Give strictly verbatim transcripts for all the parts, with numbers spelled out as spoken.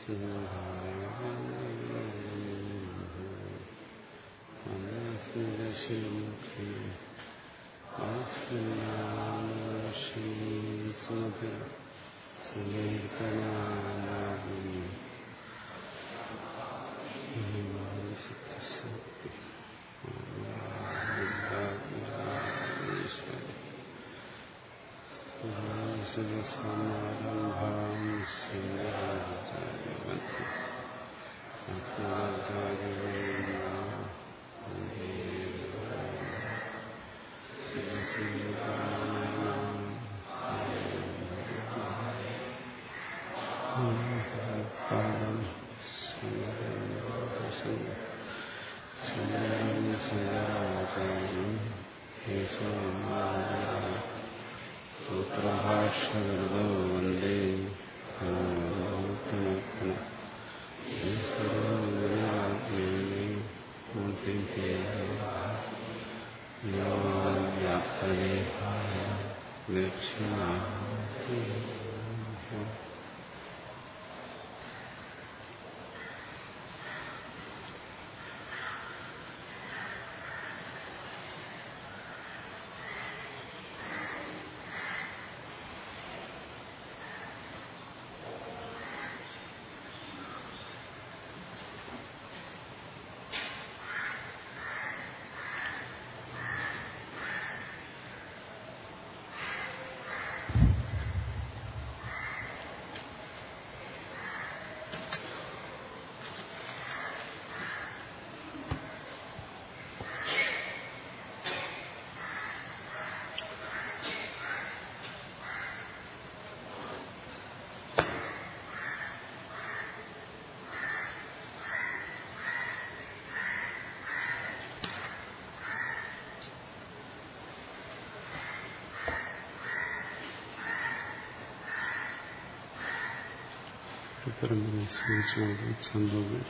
സംഭവം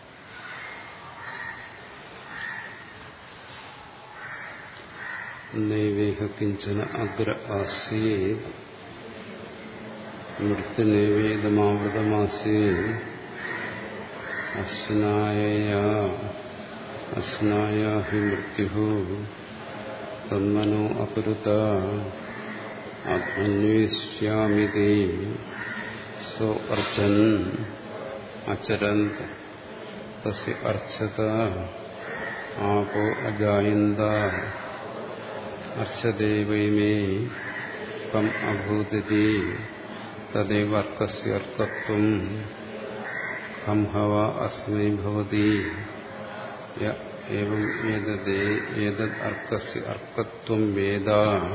നൈവേഹ കിഞ്ചന അഗ്ര ആസീത് മൃത്യുനൈവേദമാവൃതമാസീത് അസ്നായ അസ്നായ ഹി മൃത്യു തന്മനോ അപരുത ആത്മന്വേഷ്യാമിതി സോ അർച്ചൻ അചരന്ത് തസ്യ അർച്ചത ആപോ അജായന്ത അർച്ചദേവൈമേ കം അഭൂതിതി തദേവ അർക്കസ്യ അർക്കത്വം ഖം ഹവ അസ്മൈ ഭവതി യ ഏവം ഏതദേ ഏതദ് അർക്കസ്യ അർക്കത്വം വേദ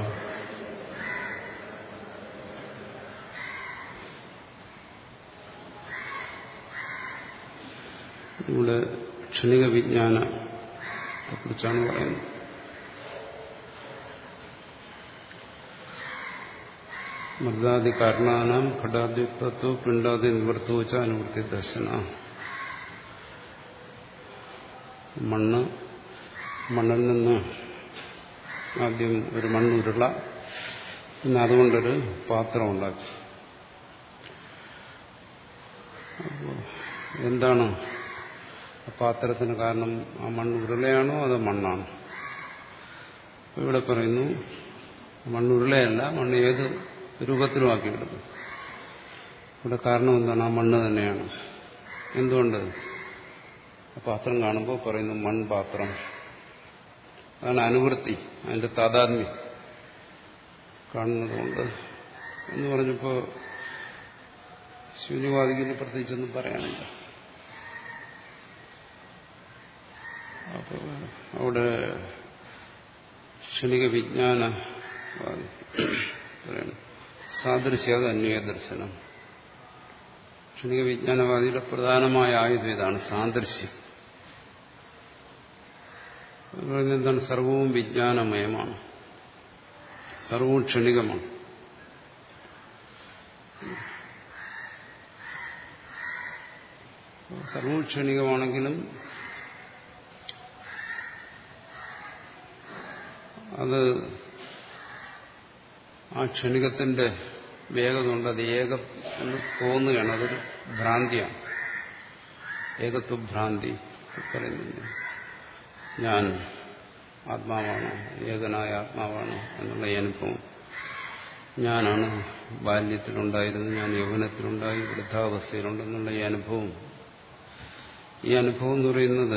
ഇവിടെ ക്ഷണിക വിജ്ഞാനത്തെ കുറിച്ചാണ് പറയുന്നത്. മർദ്ദാദി കാരണാനാം ഘടാദ്യുക്തത്വ പിണ്ഡാദി നിവൃത്തോ ച അനുവൃത്തി ദർശന. മണ്ണ് മണ്ണിൽ നിന്ന് ആദ്യം ഒരു മണ്ണുരുള, പിന്നെ അതുകൊണ്ടൊരു പാത്രം ഉണ്ടാക്കി. അപ്പോൾ എന്താണ് പാത്രത്തിന് കാരണം? ആ മണ്ണ് ഉരുളയാണോ അതോ മണ്ണാണോ? ഇവിടെ പറയുന്നു മണ്ണുരുളയല്ല, മണ്ണ് ഏത് രൂപത്തിലുമാക്കിയെടുക്കും. ഇവിടെ കാരണം എന്താണ്? ആ മണ്ണ് തന്നെയാണ്. എന്തുകൊണ്ട്? ആ പാത്രം കാണുമ്പോൾ പറയുന്നു മൺപാത്രം. അതാണ് അനുവൃത്തി, അതിന്റെ താതാത്മ്യം കാണുന്നതുകൊണ്ട് എന്ന് പറഞ്ഞപ്പോൾ ശൂന്യവാദിക്ക് പ്രത്യേകിച്ചൊന്നും പറയാനില്ല. അപ്പോൾ അവിടെ ക്ഷണിക വിജ്ഞാന സാദൃശ്യാത് അന്വയ ദർശനം. ക്ഷണിക വിജ്ഞാനവാദിയുടെ പ്രധാനമായ ആയുധം ഇതാണ്, സാദൃശ്യം. എന്താണ്? സർവവും വിജ്ഞാനമയമാണ്, സർവവും ക്ഷണികമാണ്. സർവവും ക്ഷണികമാണെങ്കിലും അത് ആ ക്ഷണികത്തിന്റെ വേഗത കൊണ്ട് അത് ഏകം എന്ന് തോന്നുകയാണ്. അതൊരു ഭ്രാന്തിയാണ്. ഏകത്വഭ്രാന്തി പറയുന്നില്ല. ഞാൻ ആത്മാവാണ്, ഏകനായ ആത്മാവാണ് എന്നുള്ള ഈ അനുഭവം. ഞാനാണ് ബാല്യത്തിലുണ്ടായിരുന്നത്, ഞാൻ യൗവനത്തിലുണ്ടായി, വൃദ്ധാവസ്ഥയിലുണ്ടെന്നുള്ള ഈ അനുഭവം. ഈ അനുഭവം എന്ന് പറയുന്നത്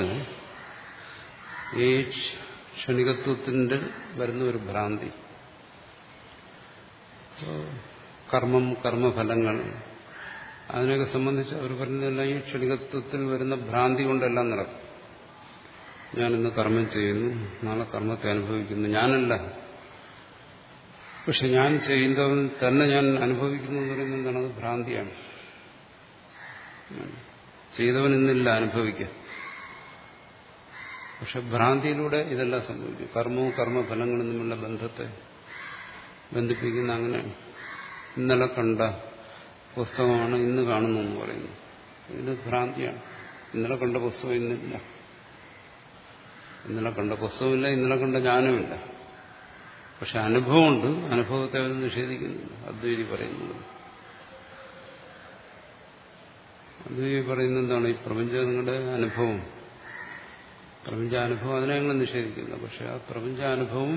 ഈ ക്ഷണികത്വത്തിന്റെ വരുന്ന ഒരു ഭ്രാന്തി. കർമ്മം, കർമ്മഫലങ്ങൾ, അതിനെയൊക്കെ സംബന്ധിച്ച് അവർ പറയുന്നതെല്ലാം ഈ ക്ഷണികത്വത്തിൽ വരുന്ന ഭ്രാന്തി കൊണ്ടെല്ലാം നടക്കും. ഞാനിന്ന് കർമ്മം ചെയ്യുന്നു, നാളെ കർമ്മത്തെ അനുഭവിക്കുന്നു. ഞാനല്ല, പക്ഷെ ഞാൻ ചെയ്യുന്നവൻ തന്നെ ഞാൻ അനുഭവിക്കുന്നു എന്ന് പറയുന്നത് എന്താണ്? അത് ഭ്രാന്തിയാണ്. ചെയ്തവൻ ഇന്നില്ല അനുഭവിക്കാൻ. പക്ഷെ ഭ്രാന്തിയിലൂടെ ഇതെല്ലാം സംഭവിക്കും. കർമ്മവും കർമ്മഫലങ്ങളും തമ്മിലുള്ള ബന്ധത്തെ ബന്ധിപ്പിക്കുന്ന അങ്ങനെ ഇന്നലെ കണ്ട പുസ്തകമാണ് ഇന്ന് കാണുന്നു എന്ന് പറയുന്നു. ഇത് ഭ്രാന്തിയാണ്. ഇന്നലെ കണ്ട പുസ്തകം ഇന്നില്ല. ഇന്നലെ കണ്ട പുസ്തകമില്ല, ഇന്നലെ കണ്ട ജ്ഞാനമില്ല. പക്ഷെ അനുഭവമുണ്ട്. അനുഭവത്തെ അവർ നിഷേധിക്കുന്നില്ല. അദ്വൈതി പറയുന്നത് അദ്വൈതി പറയുന്നത് എന്താണ്? ഈ പ്രപഞ്ചങ്ങളുടെ അനുഭവം, പ്രപഞ്ചാനുഭവം, അതിനെ ഞങ്ങൾ നിഷേധിക്കുന്നു. പക്ഷെ ആ പ്രപഞ്ചാനുഭവം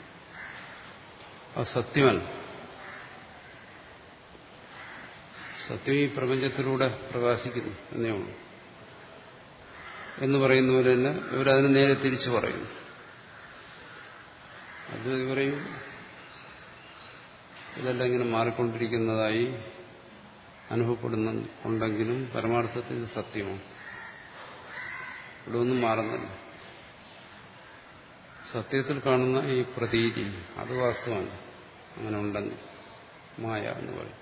അത് സത്യമല്ല. സത്യം ഈ പ്രപഞ്ചത്തിലൂടെ പ്രകാശിക്കുന്നു എന്നേ ഉള്ളൂ എന്ന് പറയുന്ന പോലെ തന്നെ ഇവരതിന് നേരെ തിരിച്ചു പറയുന്നു. അത് പറയും ഇതെല്ലാം ഇങ്ങനെ മാറിക്കൊണ്ടിരിക്കുന്നതായി അനുഭവപ്പെടുന്നുണ്ടെങ്കിലും പരമാർത്ഥത്തിൽ ഇത് സത്യമാണ്. ഇവിടെ ഒന്നും മാറുന്നില്ല. സത്യത്തിൽ കാണുന്ന ഈ പ്രതീതി അത് വാസ്തവമാണ്, അങ്ങനെ ഉണ്ടെന്ന് മായ എന്ന് പറയും.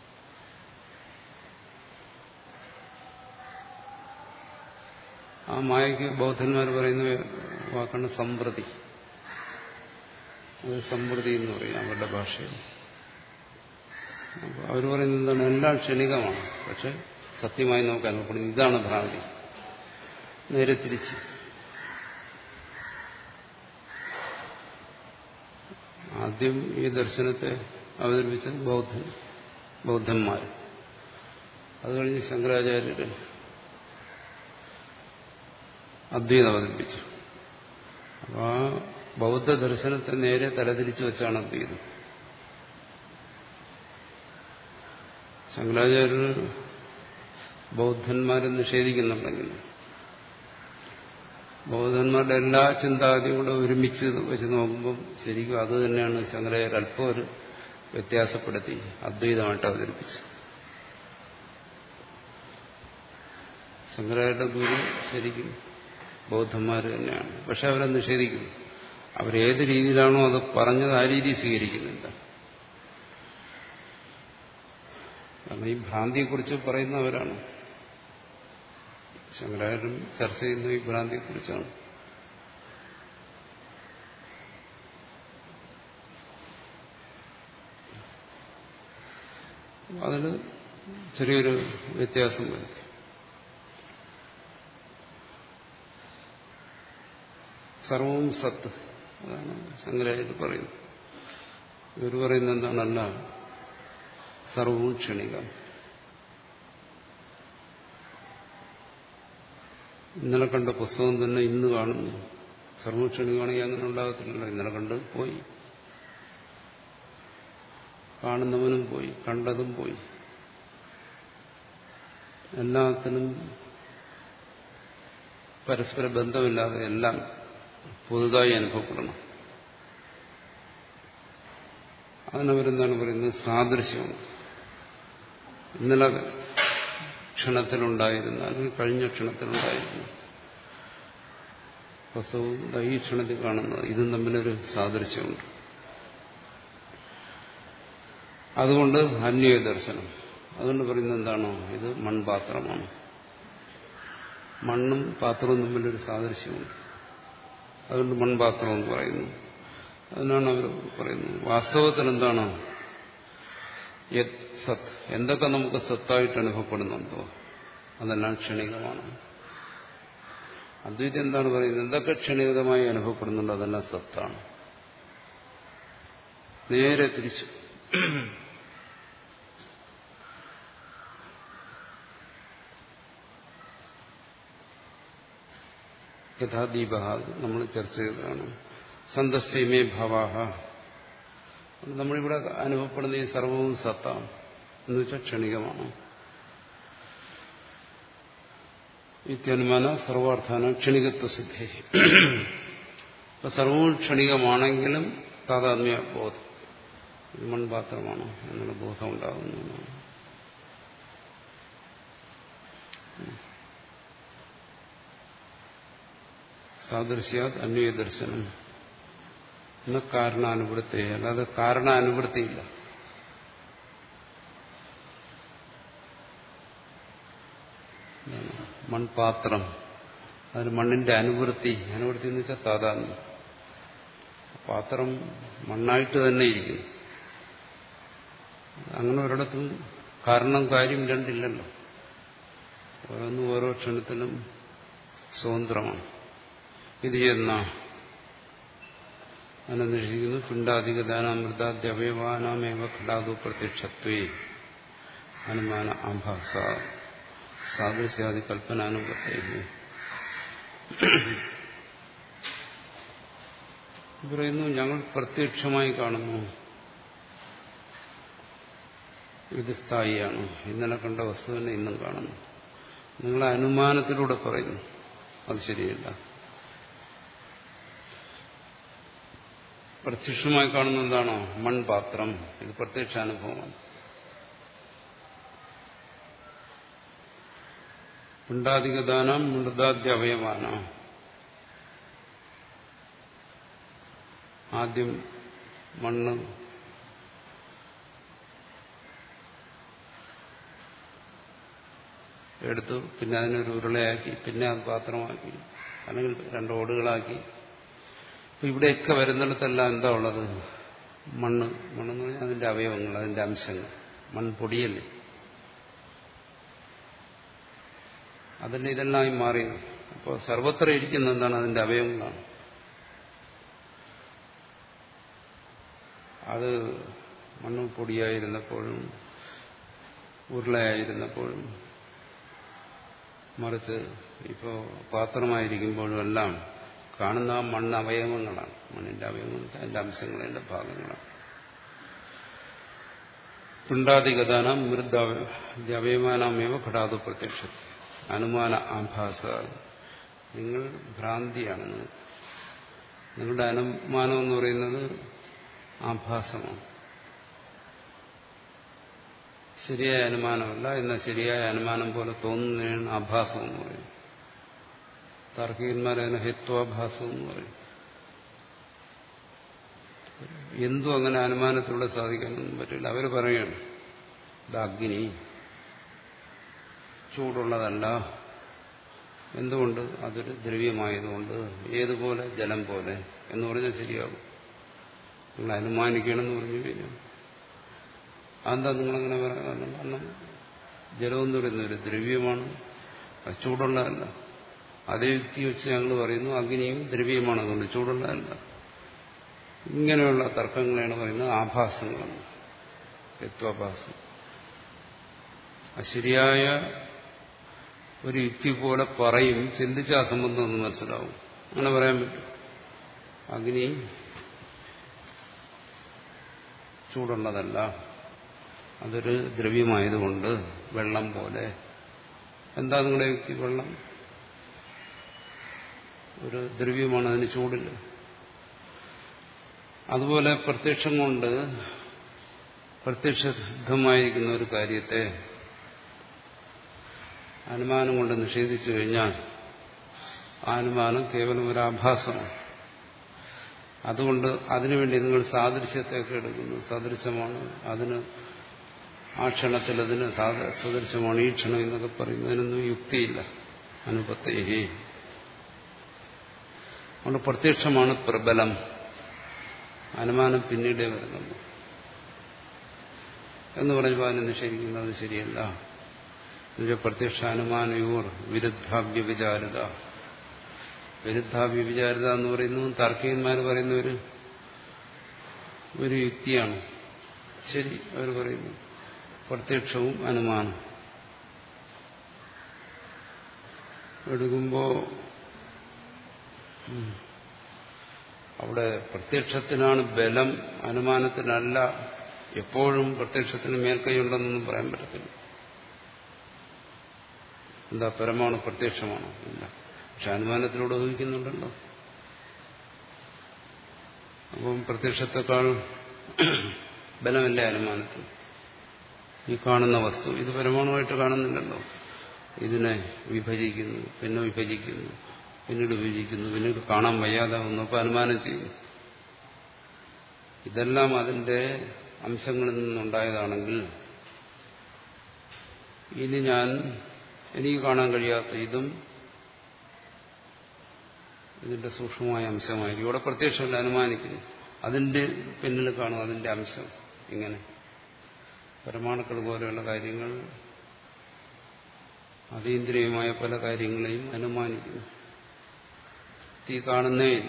ആ മായയ്ക്ക് ബൗദ്ധന്മാർ പറയുന്ന വാക്കാണ് സമ്പ്രതി. അത് സമ്പ്രതി എന്ന് പറയും അവരുടെ ഭാഷയിൽ. അവർ പറയുന്നത് എന്താണ്? എല്ലാം ക്ഷണികമാണ്, പക്ഷെ സത്യമായി നമുക്ക് അനുഭവപ്പെടുന്നു. ഇതാണ് ഭ്രാന്തി. നേരെ തിരിച്ച് ആദ്യം ഈ ദർശനത്തെ അവതരിപ്പിച്ച ബൗദ്ധൻ ബൗദ്ധന്മാർ, അത് കഴിഞ്ഞ് ശങ്കരാചാര്യര് അദ്വൈതം അവതരിപ്പിച്ചു. അപ്പോൾ ആ ബൗദ്ധ ദർശനത്തെ നേരെ തലതിരിച്ചു വെച്ചാണ് അദ്വൈതം. ശങ്കരാചാര്യർ ബൗദ്ധന്മാരെ നിഷേധിക്കുന്നുണ്ടെങ്കിൽ ബൗദ്ധന്മാരുടെ എല്ലാ ചിന്താഗതിയും കൂടെ ഒരുമിച്ച് വെച്ച് നോക്കുമ്പോൾ ശരിക്കും അത് തന്നെയാണ് ശങ്കരാചാര്യർ അല്പം ഒരു വ്യത്യാസപ്പെടുത്തി അദ്വൈതമായിട്ട് അവതരിപ്പിച്ചു. ശങ്കരാചാര്യരുടെ ഗുരു ശരിക്കും ബൗദ്ധന്മാർ തന്നെയാണ്. പക്ഷെ അവരെ നിഷേധിക്കുന്നു. അവരേത് രീതിയിലാണോ അത് പറഞ്ഞത് ആ രീതി സ്വീകരിക്കുന്നില്ല. കാരണം ഈ ഭ്രാന്തിയെക്കുറിച്ച് പറയുന്നവരാണ്. ശങ്കരാചാര്യരും ചർച്ച ചെയ്യുന്ന ഈ ഭ്രാന്തിയെക്കുറിച്ചാണ്. അതിന് ചെറിയൊരു വ്യത്യാസം വരുത്തി. സർവവും സത്ത്, അതാണ് ശങ്കരാചാര്യർ പറയുന്നത്. ഇവർ പറയുന്നത് എന്താണല്ല, സർവവും ക്ഷണികം. ഇന്നലെ കണ്ട പുസ്തകം തന്നെ ഇന്ന് കാണുന്നു. സർവവും ക്ഷണികമാണെങ്കിൽ അങ്ങനെ ഉണ്ടാകത്തില്ലല്ലോ. ഇന്നലെ കണ്ട് പോയി, കാണുന്നവനും പോയി, കണ്ടതും പോയി. എല്ലാത്തിനും പരസ്പര ബന്ധമില്ലാതെ എല്ലാം പുതുതായി അനുഭവപ്പെടണം. അതിനവരെന്താണ് പറയുന്നത്? സാദൃശ്യമാണ്. ഇന്നലെ ക്ഷണത്തിലുണ്ടായിരുന്ന അല്ലെങ്കിൽ കഴിഞ്ഞ ക്ഷണത്തിലുണ്ടായിരുന്ന വസ്തുവും ഈ ക്ഷണത്തിൽ കാണുന്നത് ഇതും തമ്മിലൊരു സാദൃശ്യമുണ്ട്. അതുകൊണ്ട് അന്വയ ദർശനം. അതുകൊണ്ട് പറയുന്നത് എന്താണോ, ഇത് മൺപാത്രമാണ്. മണ്ണും പാത്രവും തമ്മിലൊരു സാദൃശ്യമുണ്ട്. അതുകൊണ്ട് മൺപാത്രം എന്ന് പറയുന്നു. അതിനാണ് അവർ പറയുന്നത്. വാസ്തവത്തിൽ എന്താണ് യത് സത്, എന്തൊക്കെ നമുക്ക് സത്തായിട്ട് അനുഭവപ്പെടുന്നുണ്ടോ അതെല്ലാം ക്ഷണികമാണ്. അദ്വൈതം എന്താണ് പറയുന്നത്? എന്തൊക്കെ ക്ഷണികമായി അനുഭവപ്പെടുന്നുണ്ടോ അതെല്ലാം സത്താണ്. നേരെ തിരിച്ചു. യഥാദീപ നമ്മൾ ചർച്ച ചെയ്തതാണ്. സന്തസ്യമേ ഭവാഹ, നമ്മളിവിടെ അനുഭവപ്പെടുന്ന ഈ സർവവും സത്താണ് എന്ന് വെച്ചാൽ ക്ഷണികമാണ്. ഇത്യനുമാന സർവാർത്ഥാന ക്ഷണികത്വ സിദ്ധി. അപ്പൊ സർവവും ക്ഷണികമാണെങ്കിലും താതാത്മ്യ ബോധം, ഇത് മൺപാത്രമാണ് എന്നുള്ള ബോധം ഉണ്ടാകുന്നതാണ്. സാദൃശ്യാത് അന്വയ ദർശനം എന്ന കാരണാനുവൃത്തി, അല്ലാതെ കാരണാനുവൃത്തിയില്ല. മൺപാത്രം, അതിന് മണ്ണിന്റെ അനുവൃത്തി, അനുവൃത്തി എന്ന് വെച്ചാൽ താതാത്മ്യം. പാത്രം മണ്ണായിട്ട് തന്നെ ഇരിക്കുന്നു. അങ്ങനെ ഒരിടത്തും കാരണം കാര്യം രണ്ടില്ലല്ലോ. ഓരോന്നും ഓരോ ക്ഷണത്തിലും സ്വതന്ത്രമാണ്. ഇത് എന്ന അനന്വേഷിക്കുന്നു. പിണ്ടാധികദാനാമൃതാദ്യവയവാനാമേവ ഘടാതു പ്രത്യക്ഷത്വേ അനുമാന ആഭാസ സാദൃശ്യാദി കൽപ്പനാനുപത്തേ. പറയുന്നു, ഞങ്ങൾ പ്രത്യക്ഷമായി കാണുന്നു, ഇത് സ്ഥായിയാണ്, ഇന്നലെ കണ്ട വസ്തുവിനെ ഇന്നും കാണുന്നു. നിങ്ങളെ അനുമാനത്തിലൂടെ പറയുന്നു, അത് ശരിയല്ല. പ്രത്യക്ഷമായി കാണുന്ന എന്താണോ മൺപാത്രം, ഇത് പ്രത്യക്ഷാനുഭവമാണ്. പിണ്ടാധികദാനം മൃതാദ്യവയവാന, ആദ്യം മണ്ണ് എടുത്തു, പിന്നെ അതിനൊരു ഉരുളയാക്കി, പിന്നെ അത് പാത്രമാക്കി, അല്ലെങ്കിൽ രണ്ട് ഓടുകളാക്കി. അപ്പൊ ഇവിടെയൊക്കെ വരുന്നിടത്തെല്ലാം എന്താ ഉള്ളത്? മണ്ണ്. മണ്ണെന്ന് പറഞ്ഞാൽ അതിന്റെ അവയവങ്ങൾ, അതിന്റെ അംശങ്ങൾ. മൺപൊടിയല്ലേ, അതന്നെ ഇതെല്ലാം മാറിയത്. അപ്പോൾ സർവത്ര ഇരിക്കുന്ന എന്താണ്? അതിന്റെ അവയവങ്ങളാണ്. അത് മണ്ണ് പൊടിയായിരുന്നപ്പോഴും ഉരുളയായിരുന്നപ്പോഴും മറിച്ച് ഇപ്പോ പാത്രമായിരിക്കുമ്പോഴും എല്ലാം കാണുന്ന ആ മണ്ണ് അവയവങ്ങളാണ്. മണ്ണിന്റെ അവയവങ്ങൾ അതിന്റെ അംശങ്ങൾ, അതിന്റെ ഭാഗങ്ങളാണ്. പിണ്ടാധികദാനം മൃദ്വയമാനാമേവ ഘടാതു പ്രത്യക്ഷ അനുമാന ആഭാസ. നിങ്ങൾ ഭ്രാന്തിയാണ്. നിങ്ങളുടെ അനുമാനം എന്ന് പറയുന്നത് ആഭാസമാണ്, ശരിയായ അനുമാനമല്ല. എന്നാൽ ശരിയായ അനുമാനം പോലെ തോന്നുന്നതിനാണ് ആഭാസം എന്ന് പറയും. താർക്കികന്മാരതിന് ഹേത്വാഭാസം എന്ന് പറയും. എന്തും അങ്ങനെ അനുമാനത്തിലൂടെ സാധിക്കാനൊന്നും പറ്റില്ല. അവർ പറയുകയാണ്, ഇത് അഗ്നി ചൂടുള്ളതല്ല. എന്തുകൊണ്ട്? അതൊരു ദ്രവ്യമായതുകൊണ്ട്. ഏതുപോലെ? ജലം പോലെ എന്ന് പറഞ്ഞാൽ ശരിയാകും. നിങ്ങൾ അനുമാനിക്കണമെന്ന് പറഞ്ഞു കഴിഞ്ഞാൽ അതെന്താ നിങ്ങളങ്ങനെ പറയാൻ? കാരണം ജലമെന്ന് പറയുന്ന ഒരു ദ്രവ്യമാണ്, അത് ചൂടുള്ളതല്ല. അതേ യുക്തി വെച്ച് ഞങ്ങൾ പറയുന്നു അഗ്നിയും ദ്രവ്യമാണ്, അതുകൊണ്ട് ചൂടുള്ളതല്ല. ഇങ്ങനെയുള്ള തർക്കങ്ങളാണ് പറയുന്നത് ആഭാസങ്ങളെന്ന്, തത്വാഭാസം. ശരിയായ ഒരു യുക്തി പോലെ പറയും, ചിന്തിച്ച ആ സംബന്ധം ഒന്ന് മനസ്സിലാവും. അങ്ങനെ പറയാൻ പറ്റും. അഗ്നി ചൂടുള്ളതല്ല, അതൊരു ദ്രവ്യമായതുകൊണ്ട് വെള്ളം പോലെ. എന്താ നിങ്ങളുടെ യുക്തി? വെള്ളം ഒരു ദ്രവ്യമാണ്, അതിന് ചൂടില്ല. അതുപോലെ പ്രത്യക്ഷം കൊണ്ട്, പ്രത്യക്ഷസിദ്ധമായിരിക്കുന്ന ഒരു കാര്യത്തെ അനുമാനം കൊണ്ട് നിഷേധിച്ചു കഴിഞ്ഞാൽ ആ അനുമാനം കേവലം ഒരു ആഭാസമാണ്. അതുകൊണ്ട് അതിനുവേണ്ടി നിങ്ങൾ സാദൃശ്യത്തെയൊക്കെ എടുക്കുന്നു. സദൃശമാണ്, അതിന് ആ ക്ഷണത്തിൽ അതിന് സദൃശമാണ് ഈ ക്ഷണം എന്നൊക്കെ പറയുന്നതിനൊന്നും യുക്തിയില്ല. അനുപത്തേഹി. അതുകൊണ്ട് പ്രത്യക്ഷമാണ് പ്രബലം, അനുമാനം പിന്നീടേ വരുന്നുള്ളൂ എന്ന് പറയുമ്പോൾ അതിനെ നിഷേധിക്കുന്നത് ശരിയല്ല. എന്നുവെച്ചാൽ പ്രത്യക്ഷ അനുമാനയോർ വിരുദ്ധാവ്യ വിചാരിത. വിരുദ്ധാവ്യ വിചാരിത എന്ന് പറയുന്നത് താർക്കികന്മാർ പറയുന്ന ഒരു ഒരു യുക്തിയാണ്. ശരി, അവർ പറയുന്നു പ്രത്യക്ഷവും അനുമാനം എടുക്കുമ്പോൾ അവിടെ പ്രത്യക്ഷത്തിനാണ് ബലം, അനുമാനത്തിനല്ല. എപ്പോഴും പ്രത്യക്ഷത്തിന് മേൽക്കൈയുണ്ടെന്നൊന്നും പറയാൻ പറ്റത്തില്ല. എന്താ പരമാണു പ്രത്യക്ഷമാണോ? ഇല്ല. പക്ഷെ അനുമാനത്തിലൂടെ ഊഹിക്കുന്നുണ്ടല്ലോ. അപ്പം പ്രത്യക്ഷത്തെക്കാൾ ബലമല്ലേ അനുമാനത്തിൽ? ഈ കാണുന്ന വസ്തു ഇത് പരമാണുമായിട്ട് കാണുന്നില്ലല്ലോ. ഇതിനെ വിഭജിക്കുന്നു, പിന്നെ വിഭജിക്കുന്നു, പിന്നീട് വിഭജിക്കുന്നു, പിന്നീട് കാണാൻ വയ്യാതാവുന്നു. അപ്പോൾ അനുമാനം ചെയ്യുന്നു. ഇതെല്ലാം അതിന്റെ അംശങ്ങളിൽ നിന്നുണ്ടായതാണെങ്കിൽ ഇനി ഞാൻ എനിക്ക് കാണാൻ കഴിയാത്ത ഇതും ഇതിന്റെ സൂക്ഷ്മമായ അംശമായിരിക്കും. ഇവിടെ പ്രത്യക്ഷമല്ല, അനുമാനിക്കുന്നു. അതിന്റെ പിന്നിൽ കാണും അതിന്റെ അംശം. ഇങ്ങനെ പരമാണുക്കൾ പോലെയുള്ള കാര്യങ്ങൾ, അതീന്ദ്രിയമായ പല കാര്യങ്ങളെയും അനുമാനിക്കുന്നു. തീ കാണുന്നേ ഇല്ല.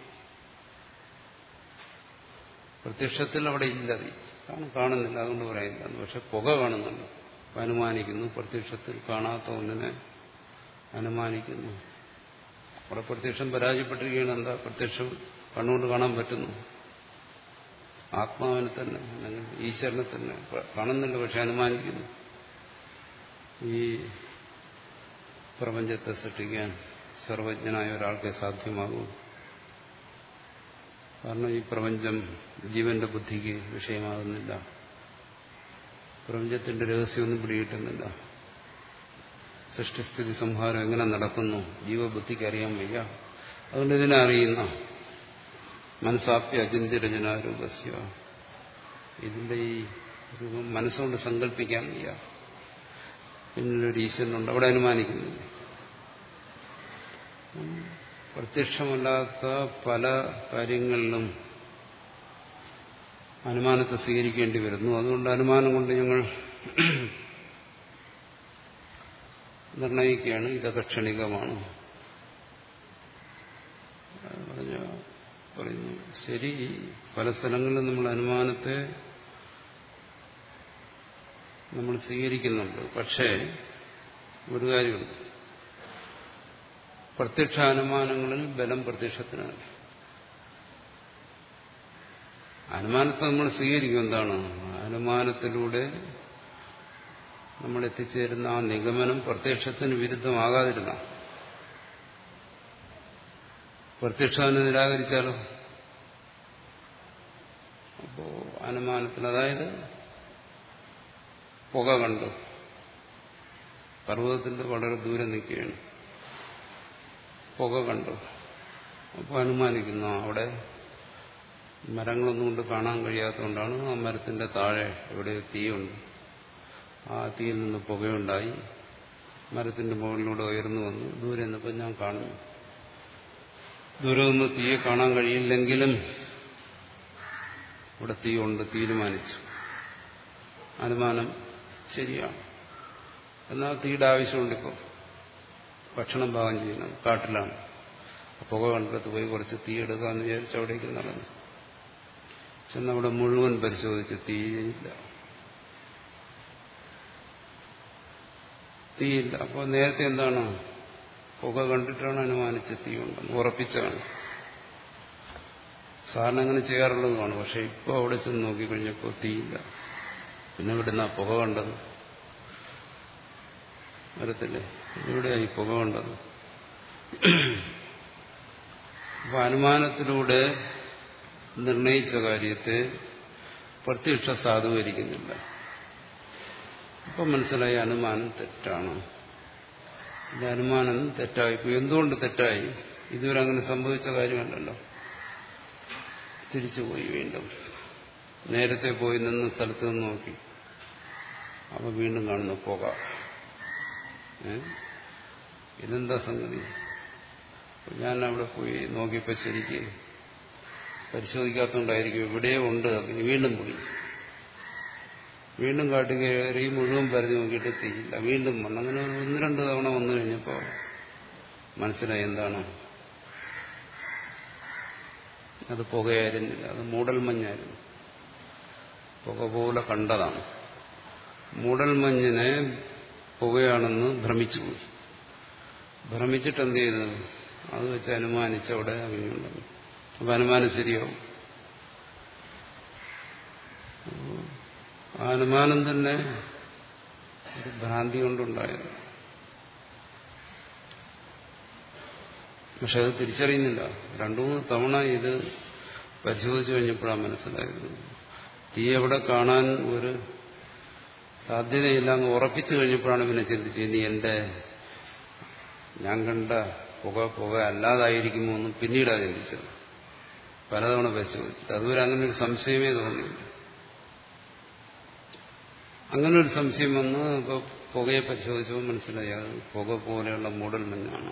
പ്രത്യക്ഷത്തിൽ അവിടെ ഇല്ല, തീ കാണുന്നില്ല, അതുകൊണ്ട് പറയുന്നില്ല. പക്ഷെ പുക കാണുന്നുണ്ട്, അനുമാനിക്കുന്നു. പ്രത്യക്ഷത്തിൽ കാണാത്ത ഒന്നിനെ അനുമാനിക്കുന്നു. അവിടെ പ്രത്യക്ഷം പരാജയപ്പെട്ടിരിക്കുകയാണ്. എന്താ? പ്രത്യക്ഷം കണ്ണുകൊണ്ട് കാണാൻ പറ്റുന്നു. ആത്മാവിനെ തന്നെ അല്ലെങ്കിൽ ഈശ്വരനെ തന്നെ കാണുന്നില്ല, പക്ഷെ അനുമാനിക്കുന്നു. ഈ പ്രപഞ്ചത്തെ സൃഷ്ടിക്കാൻ സർവജ്ഞനായ ഒരാൾക്ക് സാധ്യമാകൂ. കാരണം ഈ പ്രപഞ്ചം ജീവന്റെ ബുദ്ധിക്ക് വിഷയമാകുന്നില്ല. പ്രപഞ്ചത്തിന്റെ രഹസ്യമൊന്നും പിടികിട്ടുന്നില്ല. സൃഷ്ടിസ്ഥിതി സംഹാരം എങ്ങനെ നടക്കുന്നു ജീവബുദ്ധിക്ക് അറിയാൻ വയ്യ. അതുകൊണ്ട് ഇതിനെ അറിയുന്ന മനസ്സാപ്യ അചിന്തിരചനാരൂപസ്യ, ഇതിന്റെ ഈ രൂപം മനസ്സുകൊണ്ട് സങ്കല്പിക്കാൻ വയ്യ. പിന്നൊരു ഈശ്വരനുണ്ട്, അവിടെ അനുമാനിക്കുന്നില്ല. പ്രത്യക്ഷമല്ലാത്ത പല കാര്യങ്ങളിലും അനുമാനത്തെ സ്വീകരിക്കേണ്ടി വരുന്നു. അതുകൊണ്ട് അനുമാനം കൊണ്ട് ഞങ്ങൾ നിർണയിക്കുകയാണ് ഇതൊക്കെ ക്ഷണികമാണ്. പറയുന്നു ശരി, പല സ്ഥലങ്ങളിലും നമ്മൾ അനുമാനത്തെ നമ്മൾ സ്വീകരിക്കുന്നുണ്ട്. പക്ഷേ ഒരു കാര്യമുണ്ട്, പ്രത്യക്ഷ അനുമാനങ്ങളിൽ ബലം പ്രത്യക്ഷത്തിനാണ്. അനുമാനത്തെ നമ്മൾ സ്വീകരിക്കും. എന്താണ്? അനുമാനത്തിലൂടെ നമ്മൾ എത്തിച്ചേരുന്ന ആ നിഗമനം പ്രത്യക്ഷത്തിന് വിരുദ്ധമാകാതിരുന്ന, പ്രത്യക്ഷനെ നിരാകരിച്ചാലോ? അപ്പോ അനുമാനത്തിൽ, അതായത് പുക കണ്ടു, പർവ്വതത്തിന്റെ വളരെ ദൂരെ നിൽക്കുകയാണ്, പുക കണ്ടു. അപ്പോൾ അനുമാനിക്കുന്നു അവിടെ മരങ്ങളൊന്നും കൊണ്ട് കാണാൻ കഴിയാത്തതുകൊണ്ടാണ് ആ മരത്തിന്റെ താഴെ എവിടെയോ തീയുണ്ട്. ആ തീയിൽ നിന്ന് പുകയുണ്ടായി, മരത്തിന്റെ മുകളിലൂടെ ഉയർന്നു വന്നു. ദൂരെ നിന്നപ്പോൾ ഞാൻ കാണുന്നു. ദൂരെ നിന്ന് തീയെ കാണാൻ കഴിയില്ലെങ്കിലും ഇവിടെ തീയുണ്ട്, തീരുമാനിച്ചു. അനുമാനം ശരിയാണ്. എന്നാൽ തീയുടെ ആവശ്യമുണ്ട്. ഇപ്പോൾ ഭക്ഷണം പാകം ചെയ്യുന്നത് കാട്ടിലാണ്. പുക കണ്ടിടത്ത് പോയി കുറച്ച് തീ എടുക്കാമെന്ന് വിചാരിച്ച് അവിടേക്ക് നടന്നു. ചെന്നവിടെ മുഴുവൻ പരിശോധിച്ച് തീയില്ല, തീയില്ല. അപ്പോൾ നേരത്തെ എന്താണ്? പുക കണ്ടിട്ടാണ് അനുമാനിച്ച് തീയുണ്ടെന്ന് ഉറപ്പിച്ചാണ്. സാറിന് അങ്ങനെ ചെയ്യാറുള്ളതുമാണ്. പക്ഷെ ഇപ്പോൾ അവിടെ ചെന്ന് നോക്കിക്കഴിഞ്ഞപ്പോൾ തീയില്ല. പിന്നെ ഇവിടുന്ന പുക കണ്ടത്? വരത്തില്ലേ? ഇവിടെയായി പുക കണ്ടത്. അപ്പൊ അനുമാനത്തിലൂടെ നിർണയിച്ച കാര്യത്തെ പ്രത്യക്ഷ സാധൂകരിക്കുന്നില്ല. ഇപ്പൊ മനസ്സിലായി അനുമാനം തെറ്റാണ്. ഇത് അനുമാനം തെറ്റായി. എന്തുകൊണ്ട് തെറ്റായി? ഇതുവരെ അങ്ങനെ സംഭവിച്ച കാര്യമല്ലല്ലോ. തിരിച്ചുപോയി വീണ്ടും നേരത്തെ പോയി നിന്ന് സ്ഥലത്ത് നിന്ന് നോക്കി. അപ്പൊ വീണ്ടും കാണുന്നു പുക. ഇതെന്താ സംഗതി? ഞാൻ അവിടെ പോയി നോക്കിയപ്പോ ശരിക്ക് പരിശോധിക്കാത്തതുകൊണ്ടായിരിക്കും ഇവിടെയോ ഉണ്ട്. വീണ്ടും പോയി, വീണ്ടും കാട്ടി കയറി മുഴുവൻ പരിധി നോക്കിയിട്ട് തീയില്ല. വീണ്ടും വന്നു. അങ്ങനെ ഒന്ന് രണ്ട് തവണ വന്നു കഴിഞ്ഞപ്പോൾ മനസ്സിലായി എന്താണ് അത്. പുകയായിരുന്നില്ല, അത് മൂടൽമഞ്ഞായിരുന്നു. പുക പോലെ കണ്ടതാണ്. മൂടൽമഞ്ഞിനെ പുകയാണെന്ന് ഭ്രമിച്ചുപോയി. ഭ്രമിച്ചിട്ട് എന്ത് ചെയ്തു? അത് വെച്ച് അനുമാനിച്ചവിടെ അങ്ങനെയുണ്ടെന്ന്. അപ്പൊ അനുമാനം ശരിയാവും. ആ അനുമാനം തന്നെ ഒരു ഭ്രാന്തി കൊണ്ടുണ്ടായത്. പക്ഷെ അത് തിരിച്ചറിയുന്നില്ല. രണ്ടു മൂന്ന് തവണ ഇത് പരിശോധിച്ചു കഴിഞ്ഞപ്പോഴാണ് മനസ്സിലായത്. തീ എവിടെ കാണാൻ ഒരു സാധ്യതയില്ലാന്ന് ഉറപ്പിച്ചു കഴിഞ്ഞപ്പോഴാണ് പിന്നെ ചിന്തിച്ചത് ഇനി എന്റെ ഞാൻ കണ്ട പുക പുക അല്ലാതായിരിക്കുമോ എന്നും പിന്നീടാണ് ചിന്തിച്ചത്. പലതവണ പരിശോധിച്ചിട്ട് അതുവരെ അങ്ങനെ ഒരു സംശയമേ തോന്നിയില്ല. അങ്ങനെ ഒരു സംശയം വന്ന് ഇപ്പോൾ പുകയെ പരിശോധിച്ചപ്പോൾ മനസ്സിലായി അത് പുക പോലെയുള്ള മൂടൽ മഞ്ഞാണ്.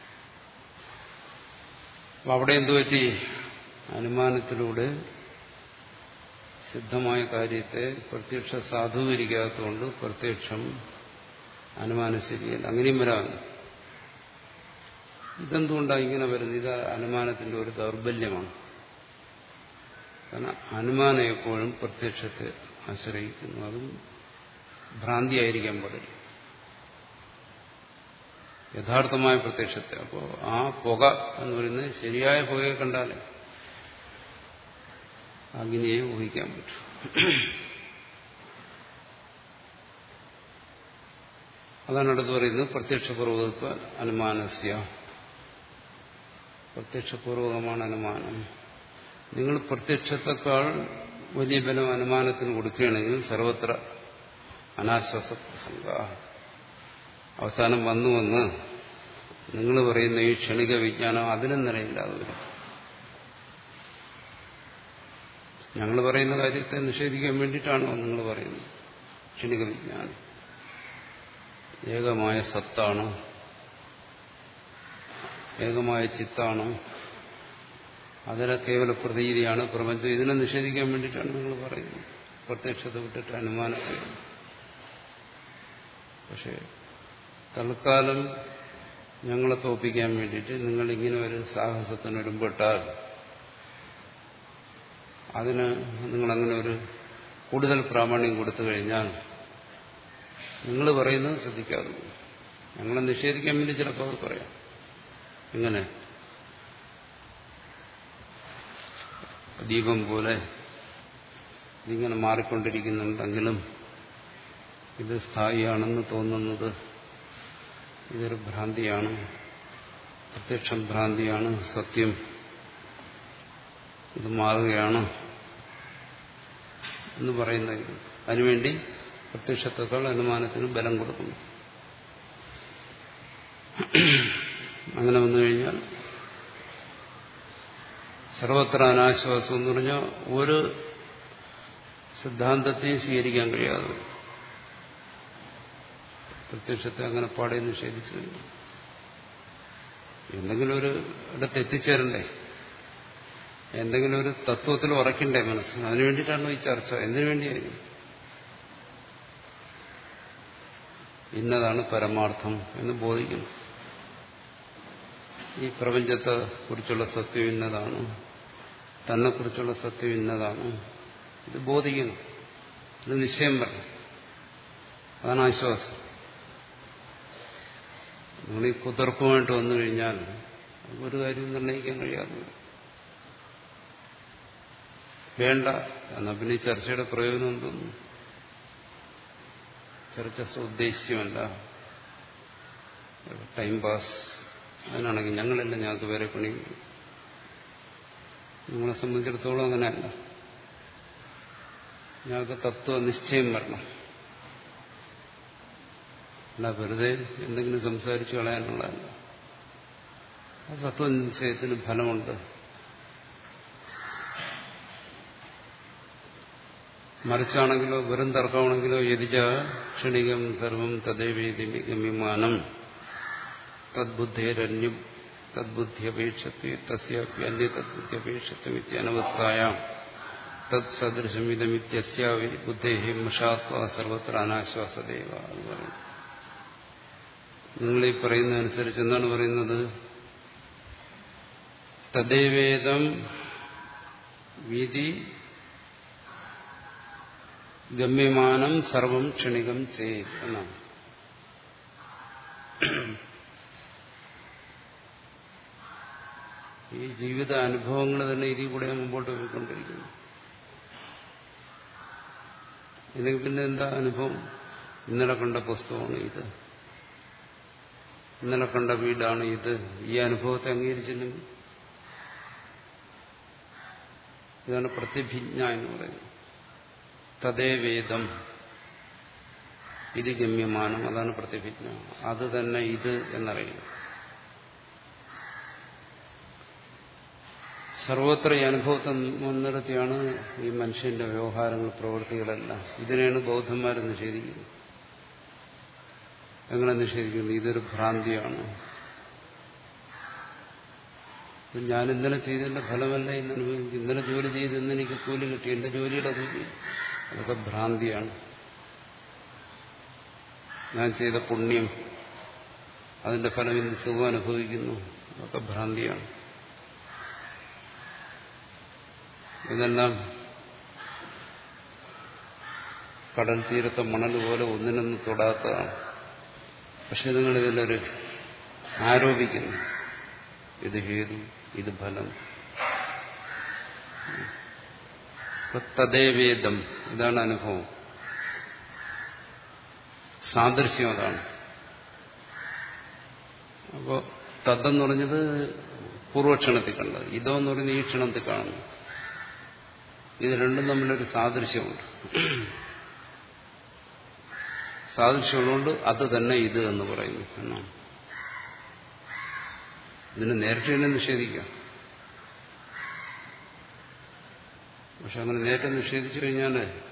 അപ്പൊ അവിടെ എന്തു പറ്റി? അനുമാനത്തിലൂടെ സിദ്ധമായ കാര്യത്തെ പ്രത്യക്ഷ സാധൂകരിക്കാത്തതുകൊണ്ട് പ്രത്യക്ഷം അനുമാനം ശരിയല്ല. അങ്ങനെയും വരാമെന്ന്. ഇതെന്തുകൊണ്ടാണ് ഇങ്ങനെ വരുന്നത്? ഇത് അനുമാനത്തിന്റെ ഒരു ദൗർബല്യമാണ്. കാരണം അനുമാനം എപ്പോഴും പ്രത്യക്ഷത്തെ ആശ്രയിക്കുന്നു. അതും ഭ്രാന്തിയായിരിക്കാൻ പാടില്ല, യഥാർത്ഥമായ പ്രത്യക്ഷത്തെ. അപ്പോൾ ആ പുക എന്ന് പറയുന്നത് ശരിയായ പുകയെ കണ്ടാലേ അഗ്നിയെ ഊഹിക്കാൻ പറ്റും. അതാണ് അടുത്ത് പറയുന്നത് പ്രത്യക്ഷപൂർവകത്വ അനുമാനസ്യ. പ്രത്യക്ഷപൂർവകമാണ് അനുമാനം. നിങ്ങൾ പ്രത്യക്ഷത്തെക്കാൾ വലിയ ബലം അനുമാനത്തിന് കൊടുക്കുകയാണെങ്കിൽ സർവത്ര അനാശ്വാസ പ്രസംഗ. അവസാനം വന്നു വന്ന് നിങ്ങൾ പറയുന്ന ഈ ക്ഷണിക വിജ്ഞാനം അതിനും നിലയില്ലാതെ വരും. ഞങ്ങൾ പറയുന്ന കാര്യത്തെ നിഷേധിക്കാൻ വേണ്ടിയിട്ടാണോ നിങ്ങൾ പറയുന്നത്? ക്ഷണിക വിജ്ഞാനം ഏകമായ സത്താണ്, ഏകമായ ചിത്താണ്, അതിലെ കേവല പ്രതീതിയാണ് പ്രപഞ്ചം. ഇതിനെ നിഷേധിക്കാൻ വേണ്ടിയിട്ടാണ് നിങ്ങൾ പറയുന്നത്. പ്രത്യക്ഷത്തെ വിട്ടിട്ട് അനുമാനത്തെ. പക്ഷെ തൽക്കാലം ഞങ്ങളെ തോപ്പിക്കാൻ വേണ്ടിയിട്ട് നിങ്ങൾ ഇങ്ങനെ ഒരു സാഹസത്തിന് ഒരുമ്പെട്ടാൽ അതിന് നിങ്ങളങ്ങനെ ഒരു കൂടുതൽ പ്രാമാണ്യം കൊടുത്തു കഴിഞ്ഞാൽ നിങ്ങൾ പറയുന്നത് ശ്രദ്ധിക്കാതെ ഞങ്ങളെ നിഷേധിക്കാൻ വേണ്ടി ചിലപ്പോൾ അത് പറയാം. ഇങ്ങനെ ദീപം പോലെ ഇതിങ്ങനെ മാറിക്കൊണ്ടിരിക്കുന്നുണ്ടെങ്കിലും ഇത് സ്ഥായിയാണെന്ന് തോന്നുന്നത് ഇതൊരു ഭ്രാന്തിയാണ്, പ്രത്യക്ഷം ഭ്രാന്തിയാണ്, സത്യം ഇത് മാറുകയാണ് എന്ന് പറയുന്നത്. അതിനുവേണ്ടി പ്രത്യക്ഷത്തേക്കാൾ അനുമാനത്തിന് ബലം കൊടുക്കുന്നു. അങ്ങനെ വന്നു കഴിഞ്ഞാൽ സർവത്ര അനാശ്വാസം എന്ന് പറഞ്ഞാൽ ഒരു സിദ്ധാന്തത്തെയും സ്വീകരിക്കാൻ കഴിയാതെ പ്രത്യക്ഷത്തെ അങ്ങനെ പാടെ നിഷേധിച്ചു കഴിഞ്ഞു. എന്തെങ്കിലും ഒരു ഇടത്ത് എത്തിച്ചേരണ്ടേ, എന്തെങ്കിലും ഒരു തത്വത്തിൽ ഉറക്കണ്ടേ മനസ്സിന്. അതിനു വേണ്ടിയിട്ടാണോ ഈ ചർച്ച? എന്തിനു വേണ്ടിയായിരുന്നു? ഇന്നതാണ് പരമാർത്ഥം എന്ന് ബോധിക്കുന്നു. ഈ പ്രപഞ്ചത്തെ കുറിച്ചുള്ള സത്യം ഇന്നതാണ്, തന്നെക്കുറിച്ചുള്ള സത്യം ഇന്നതാണ്, ഇത് ബോധിക്കുന്നു. ഇത് നിശ്ചയം പറഞ്ഞു. അതാണ് ആശ്വാസം. നിങ്ങൾ ഈ കുതർക്കുമായിട്ട് വന്നു കഴിഞ്ഞാൽ ഒരു കാര്യം നിർണ്ണയിക്കാൻ കഴിയാതെ വേണ്ട. എന്നാൽ പിന്നെ ഈ ചർച്ചയുടെ പ്രയോജനം എന്തൊന്നും? ചർച്ച ഉദ്ദേശ്യമല്ല, ടൈം പാസ്. അതിനാണെങ്കിൽ ഞങ്ങളല്ല, ഞങ്ങൾക്ക് വേറെ പണി. നമ്മളെ സംബന്ധിച്ചിടത്തോളം അങ്ങനെയല്ല. ഞങ്ങൾക്ക് തത്വനിശ്ചയം വരണം. അല്ല വെറുതെ എന്തെങ്കിലും സംസാരിച്ചു കളയാനുള്ളതല്ല. തത്വനിശ്ചയത്തിന് ഫലമുണ്ട്. മറിച്ചാണെങ്കിലോ വെറും തർക്കമാണെങ്കിലോ യതിജ ക്ഷണികം സർവം തദൈവേദി ഗമ്യമാനം തദ്ബുദ്ധേരന്യം തദ്ബുദ്ധ്യപേക്ഷത്വ തസ്യാപി അന്യ തദ്ബുദ്ധ്യപേക്ഷത്വം ഇത്യനവസ്ഥായാം തത് സദൃശമിതമിത്യസ്യാവി ബുദ്ധേഹി മഷാത്വ സർവത്ര അനാശ്വാസദേവ എന്ന് പറയും. നിങ്ങളീ പറയുന്നതനുസരിച്ച് എന്താണ് പറയുന്നത്? തദൈവേദം വിധി ഗമ്യമാനം സർവം ക്ഷണികം ചെയ്ത് എന്നാണ്. ഈ ജീവിത അനുഭവങ്ങൾ തന്നെ ഇതിൽ കൂടെ മുമ്പോട്ട് പോയിക്കൊണ്ടിരിക്കുന്നു. ഇല്ലെങ്കിൽ പിന്നെ എന്താ അനുഭവം? ഇന്നലെ കണ്ട പുസ്തകമാണ് ഇത്, ഇന്നലെ കണ്ട വീടാണ് ഇത്. ഈ അനുഭവത്തെ അംഗീകരിച്ചില്ലെങ്കിൽ ഇതാണ് പ്രതിഭിജ്ഞ എന്ന് പറയുന്നത്. തദേ വേദം ഇത് ഗമ്യമാനം, അതാണ് പ്രതിഭിജ്ഞ. അത് തന്നെ ഇത് എന്നറിയുന്നു. സർവത്ര ഈ അനുഭവത്തെ മുൻനിർത്തിയാണ് ഈ മനുഷ്യന്റെ വ്യവഹാരങ്ങൾ, പ്രവൃത്തികളെല്ലാം. ഇതിനെയാണ് ബൗദ്ധന്മാർ നിഷേധിക്കുന്നത്. എങ്ങനെ നിഷേധിക്കുന്നു? ഇതൊരു ഭ്രാന്തിയാണ്. ഞാൻ ഇന്നലെ ചെയ്തതിന്റെ ഫലമല്ല ഇന്ന് അനുഭവിക്കും. ഇന്നലെ ജോലി ചെയ്ത് ഇന്ന് എനിക്ക് കൂലി കിട്ടി, എന്റെ ജോലിയുടെ കൂലി. അതൊക്കെ ഭ്രാന്തിയാണ്. ഞാൻ ചെയ്ത പുണ്യം, അതിന്റെ ഫലം ഇന്ന് സുഖം അനുഭവിക്കുന്നു, അതൊക്കെ ഭ്രാന്തിയാണ്. ഇതെല്ലാം കടൽ തീരത്തെ മണൽ പോലെ ഒന്നിനൊന്നും തൊടാത്തതാണ്. പക്ഷെ നിങ്ങൾ ഇതിലൊരു ആരോപിക്കുന്നു, ഇത് ഹേതു, ഇത് ഫലം. തദേവേദം, ഇതാണ് അനുഭവം. സാദൃശ്യം അതാണ്. അപ്പോ തദ്ദെന്ന് പറഞ്ഞത് പൂർവക്ഷണത്തിൽ കണ്ടത്, ഇതോ എന്ന് പറയുന്നത് ഈ ക്ഷണത്തിൽ കാണുന്നു. ഇത് രണ്ടും തമ്മിലൊരു സാദൃശ്യമുണ്ട്. സാദൃശ്യമുള്ളതുകൊണ്ട് അത് തന്നെ ഇത് എന്ന് പറയുന്നു എന്നാണ്. ഇതിന് നേരിട്ട് തന്നെ നിഷേധിക്കാം. പക്ഷെ അങ്ങനെ നേരിട്ട് നിഷേധിച്ചു കഴിഞ്ഞാൽ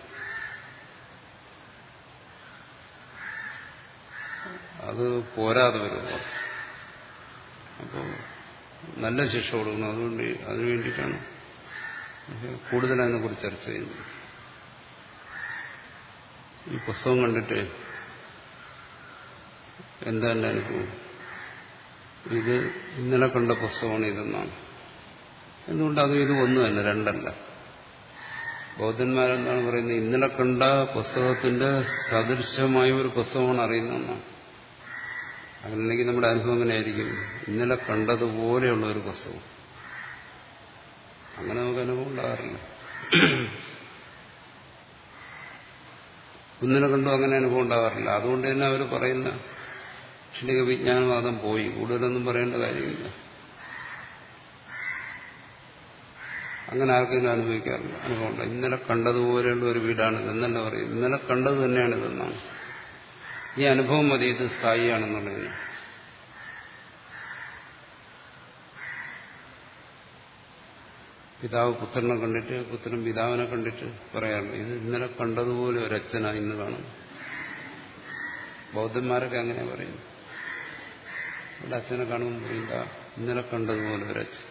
അത് പോരാതെ വരുമോ? അപ്പോൾ നല്ല ശിക്ഷ കൊടുക്കണം. അതുകൊണ്ട് അതിനു വേണ്ടിയിട്ടാണ് കൂടുതൽ അതിനെക്കുറിച്ച് ചർച്ച ചെയ്യുന്നത്. ഈ പുസ്തകം കണ്ടിട്ട് എന്താ എന്റെ അനുഭവം? ഇത് ഇന്നലെ കണ്ട പുസ്തകമാണ് ഇതെന്നാണ്. എന്തുകൊണ്ട് അതും ഇത് ഒന്നു തന്നെ, രണ്ടല്ല. ബൗദ്ധന്മാരെന്താണ് പറയുന്നത്? ഇന്നലെ കണ്ട പുസ്തകത്തിന്റെ സദൃശമായ ഒരു പുസ്തകമാണ് അറിയുന്നതെന്നാണ്. അങ്ങനെയെങ്കിൽ നമ്മുടെ അനുഭവം എങ്ങനെയായിരിക്കും? ഇന്നലെ കണ്ടതുപോലെയുള്ള ഒരു പുസ്തകം. അങ്ങനെ നമുക്ക് അനുഭവം ഉണ്ടാകാറില്ല. ഇന്നലെ കണ്ടു അങ്ങനെ അനുഭവം ഉണ്ടാകാറില്ല. അതുകൊണ്ട് തന്നെ അവർ പറയുന്ന ക്ഷണിക വിജ്ഞാനവാദം പോയി. കൂടുതലൊന്നും പറയേണ്ട കാര്യമില്ല. അങ്ങനെ ആർക്കെങ്കിലും അനുഭവിക്കാറില്ല. അനുഭവമുണ്ട്. ഇന്നലെ കണ്ടതുപോലെയുള്ള ഒരു വീടാണിത് എന്നല്ല പറയും. ഇന്നലെ കണ്ടത് തന്നെയാണിതെന്നാണ്. ഈ അനുഭവം മതി ഇത് സ്ഥായിയാണെന്നുള്ളതിന്. പിതാവ് പുത്രനെ കണ്ടിട്ട്, പുത്രൻ പിതാവിനെ കണ്ടിട്ട് പറയാറുണ്ട്, ഇത് ഇന്നലെ കണ്ടതുപോലെ ഒരച്ഛനാ ഇന്ന് കാണും. ബൗദ്ധന്മാരൊക്കെ അങ്ങനെ പറയുന്നു. ഇവിടെ അച്ഛനെ കാണുമ്പോൾ പറയില്ല, ഇന്നലെ കണ്ടതുപോലെ ഒരച്ഛൻ.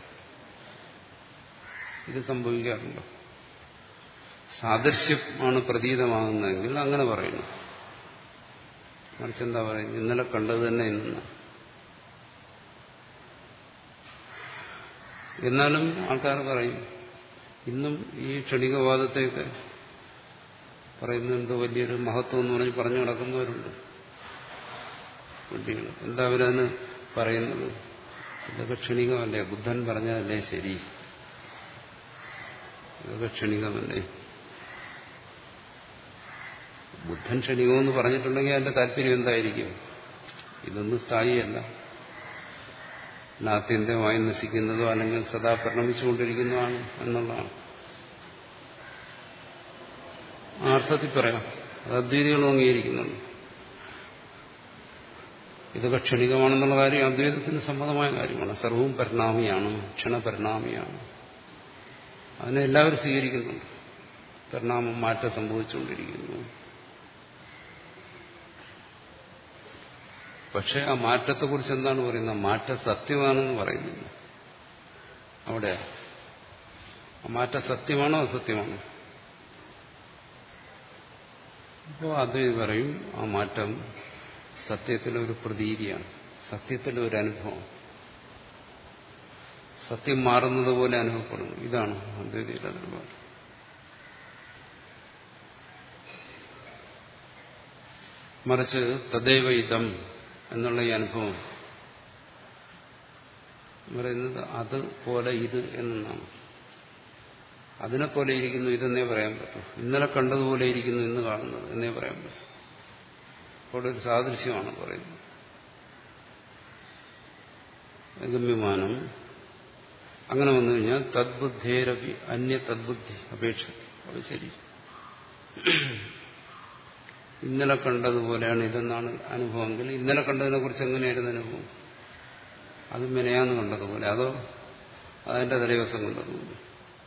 ഇത് സംഭവിക്കാറുണ്ടോ? സാദൃശ്യമാണ് പ്രതീതമാകുന്നതെങ്കിൽ അങ്ങനെ പറയുന്നു. മറിച്ചെന്താ പറയുന്നത്? ഇന്നലെ കണ്ടത് തന്നെ ഇന്ന്. എന്നാലും ആൾക്കാർ പറയും, ഇന്നും ഈ ക്ഷണികവാദത്തെയൊക്കെ പറയുന്നത് എന്തോ വലിയൊരു മഹത്വം എന്ന് പറഞ്ഞ് പറഞ്ഞു നടക്കുന്നവരുണ്ട്. കുട്ടികൾ എന്താ അവരതിന് പറയുന്നത്? ഇതൊക്കെ ക്ഷണികമല്ലേ, ബുദ്ധൻ പറഞ്ഞതല്ലേ ശരി, ഇതൊക്കെ ക്ഷണികമല്ലേ. ബുദ്ധൻ ക്ഷണികമെന്ന് പറഞ്ഞിട്ടുണ്ടെങ്കിൽ അതിന്റെ താല്പര്യം എന്തായിരിക്കും? ഇതൊന്നും സ്ഥായിയല്ല, ആത്യന്തികമായി നശിക്കുന്നതോ അല്ലെങ്കിൽ സദാ പരിണമിച്ചുകൊണ്ടിരിക്കുന്നതാണ് എന്നുള്ളതാണ്. ആ അർത്ഥത്തിൽ പറയാം. അത് അദ്വൈതികളും അംഗീകരിക്കുന്നുണ്ട്. ഇതൊക്കെ ക്ഷണികമാണെന്നുള്ള കാര്യം അദ്വൈതത്തിന് സമ്മതമായ കാര്യമാണ്. സർവവും പരിണാമിയാണ്, ക്ഷണപരിണാമിയാണ്. അതിനെ എല്ലാവരും സ്വീകരിക്കുന്നുണ്ട്. പരിണാമം, മാറ്റം സംഭവിച്ചുകൊണ്ടിരിക്കുന്നു. പക്ഷെ ആ മാറ്റത്തെക്കുറിച്ച് എന്താണ് പറയുന്നത്? മാറ്റം സത്യമാണെന്ന് പറയുന്നില്ല. അവിടെ ആ മാറ്റം സത്യമാണോ അസത്യമാണോ? അപ്പോൾ അത് പറയും, ആ മാറ്റം സത്യത്തിലൊരു പ്രതീതിയാണ്, സത്യത്തിലൊരു അനുഭവം, സത്യം മാറുന്നത് പോലെ അനുഭവപ്പെടുന്നു. ഇതാണ് അദ്വൈതിയുടെ നിലപാട്. മറിച്ച് തദൈവ ഇദം എന്നുള്ള ഈ അനുഭവം പറയുന്നത് അത് പോലെ ഇത് എന്നാണ്. അതിനെപ്പോലെ ഇരിക്കുന്നു ഇതെന്നേ പറയാൻ പറ്റൂ. ഇന്നലെ കണ്ടതുപോലെ ഇരിക്കുന്നു ഇന്ന് കാണുന്നത് എന്നേ പറയാൻ പറ്റൂ. അവിടെ ഒരു സാദൃശ്യമാണ് പറയുന്നത്. ഗമ്യമാനം അങ്ങനെ വന്നു കഴിഞ്ഞാൽ തദ്ബുദ്ധേരപി അന്യ തദ്ബുദ്ധി അപേക്ഷ. അത് ശരി, ഇന്നലെ കണ്ടതുപോലെയാണ് ഇതെന്നാണ് അനുഭവമെങ്കിൽ ഇന്നലെ കണ്ടതിനെ കുറിച്ച് എങ്ങനെയായിരുന്നു അനുഭവം? അത് മെനയാന്ന് കണ്ടതുപോലെ, അതോ അതിന്റെ തലേദിവസം കണ്ടതുപോലെ?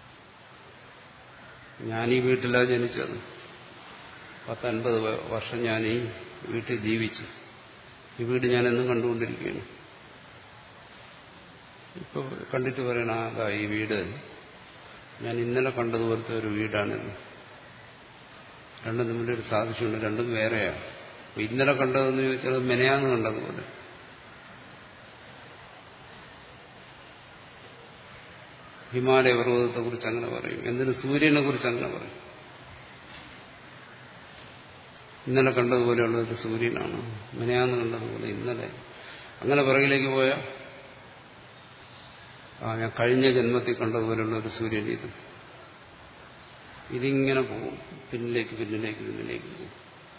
ഞാനീ വീട്ടിലാണ് ജനിച്ചത്, പത്തൻപത് വർഷം ഞാൻ ഈ വീട്ടിൽ ജീവിച്ചു. ഈ വീട് ഞാൻ എന്നും കണ്ടുകൊണ്ടിരിക്കുകയാണ്. ഇപ്പൊ കണ്ടിട്ട് പറയണ അതാ ഈ വീട് ഞാൻ ഇന്നലെ കണ്ടതുപോലത്തെ ഒരു വീടാണിത്. രണ്ടും തമ്മിലൊരു സാദൃശ്യമുണ്ട്, രണ്ടും വേറെയാണ്. അപ്പൊ ഇന്നലെ കണ്ടതെന്ന് ചോദിച്ചാൽ മെനയാന്ന് കണ്ടതുപോലെ. ഹിമാലയ പർവ്വതത്തെ കുറിച്ച് അങ്ങനെ പറയും, എന്തിന് സൂര്യനെ കുറിച്ച് അങ്ങനെ പറയും. ഇന്നലെ കണ്ടതുപോലെയുള്ള ഒരു സൂര്യനാണ്, മെനയാന്ന് കണ്ടതുപോലെ ഇന്നലെ. അങ്ങനെ പിറകിലേക്ക് പോയാൽ ആ ഞാൻ കഴിഞ്ഞ ജന്മത്തിൽ കണ്ടതുപോലെയുള്ള ഒരു സൂര്യൻ ഇത്. ഇതിങ്ങനെ പോകും, പിന്നിലേക്ക് പിന്നിലേക്ക് പിന്നിലേക്ക് പോകും.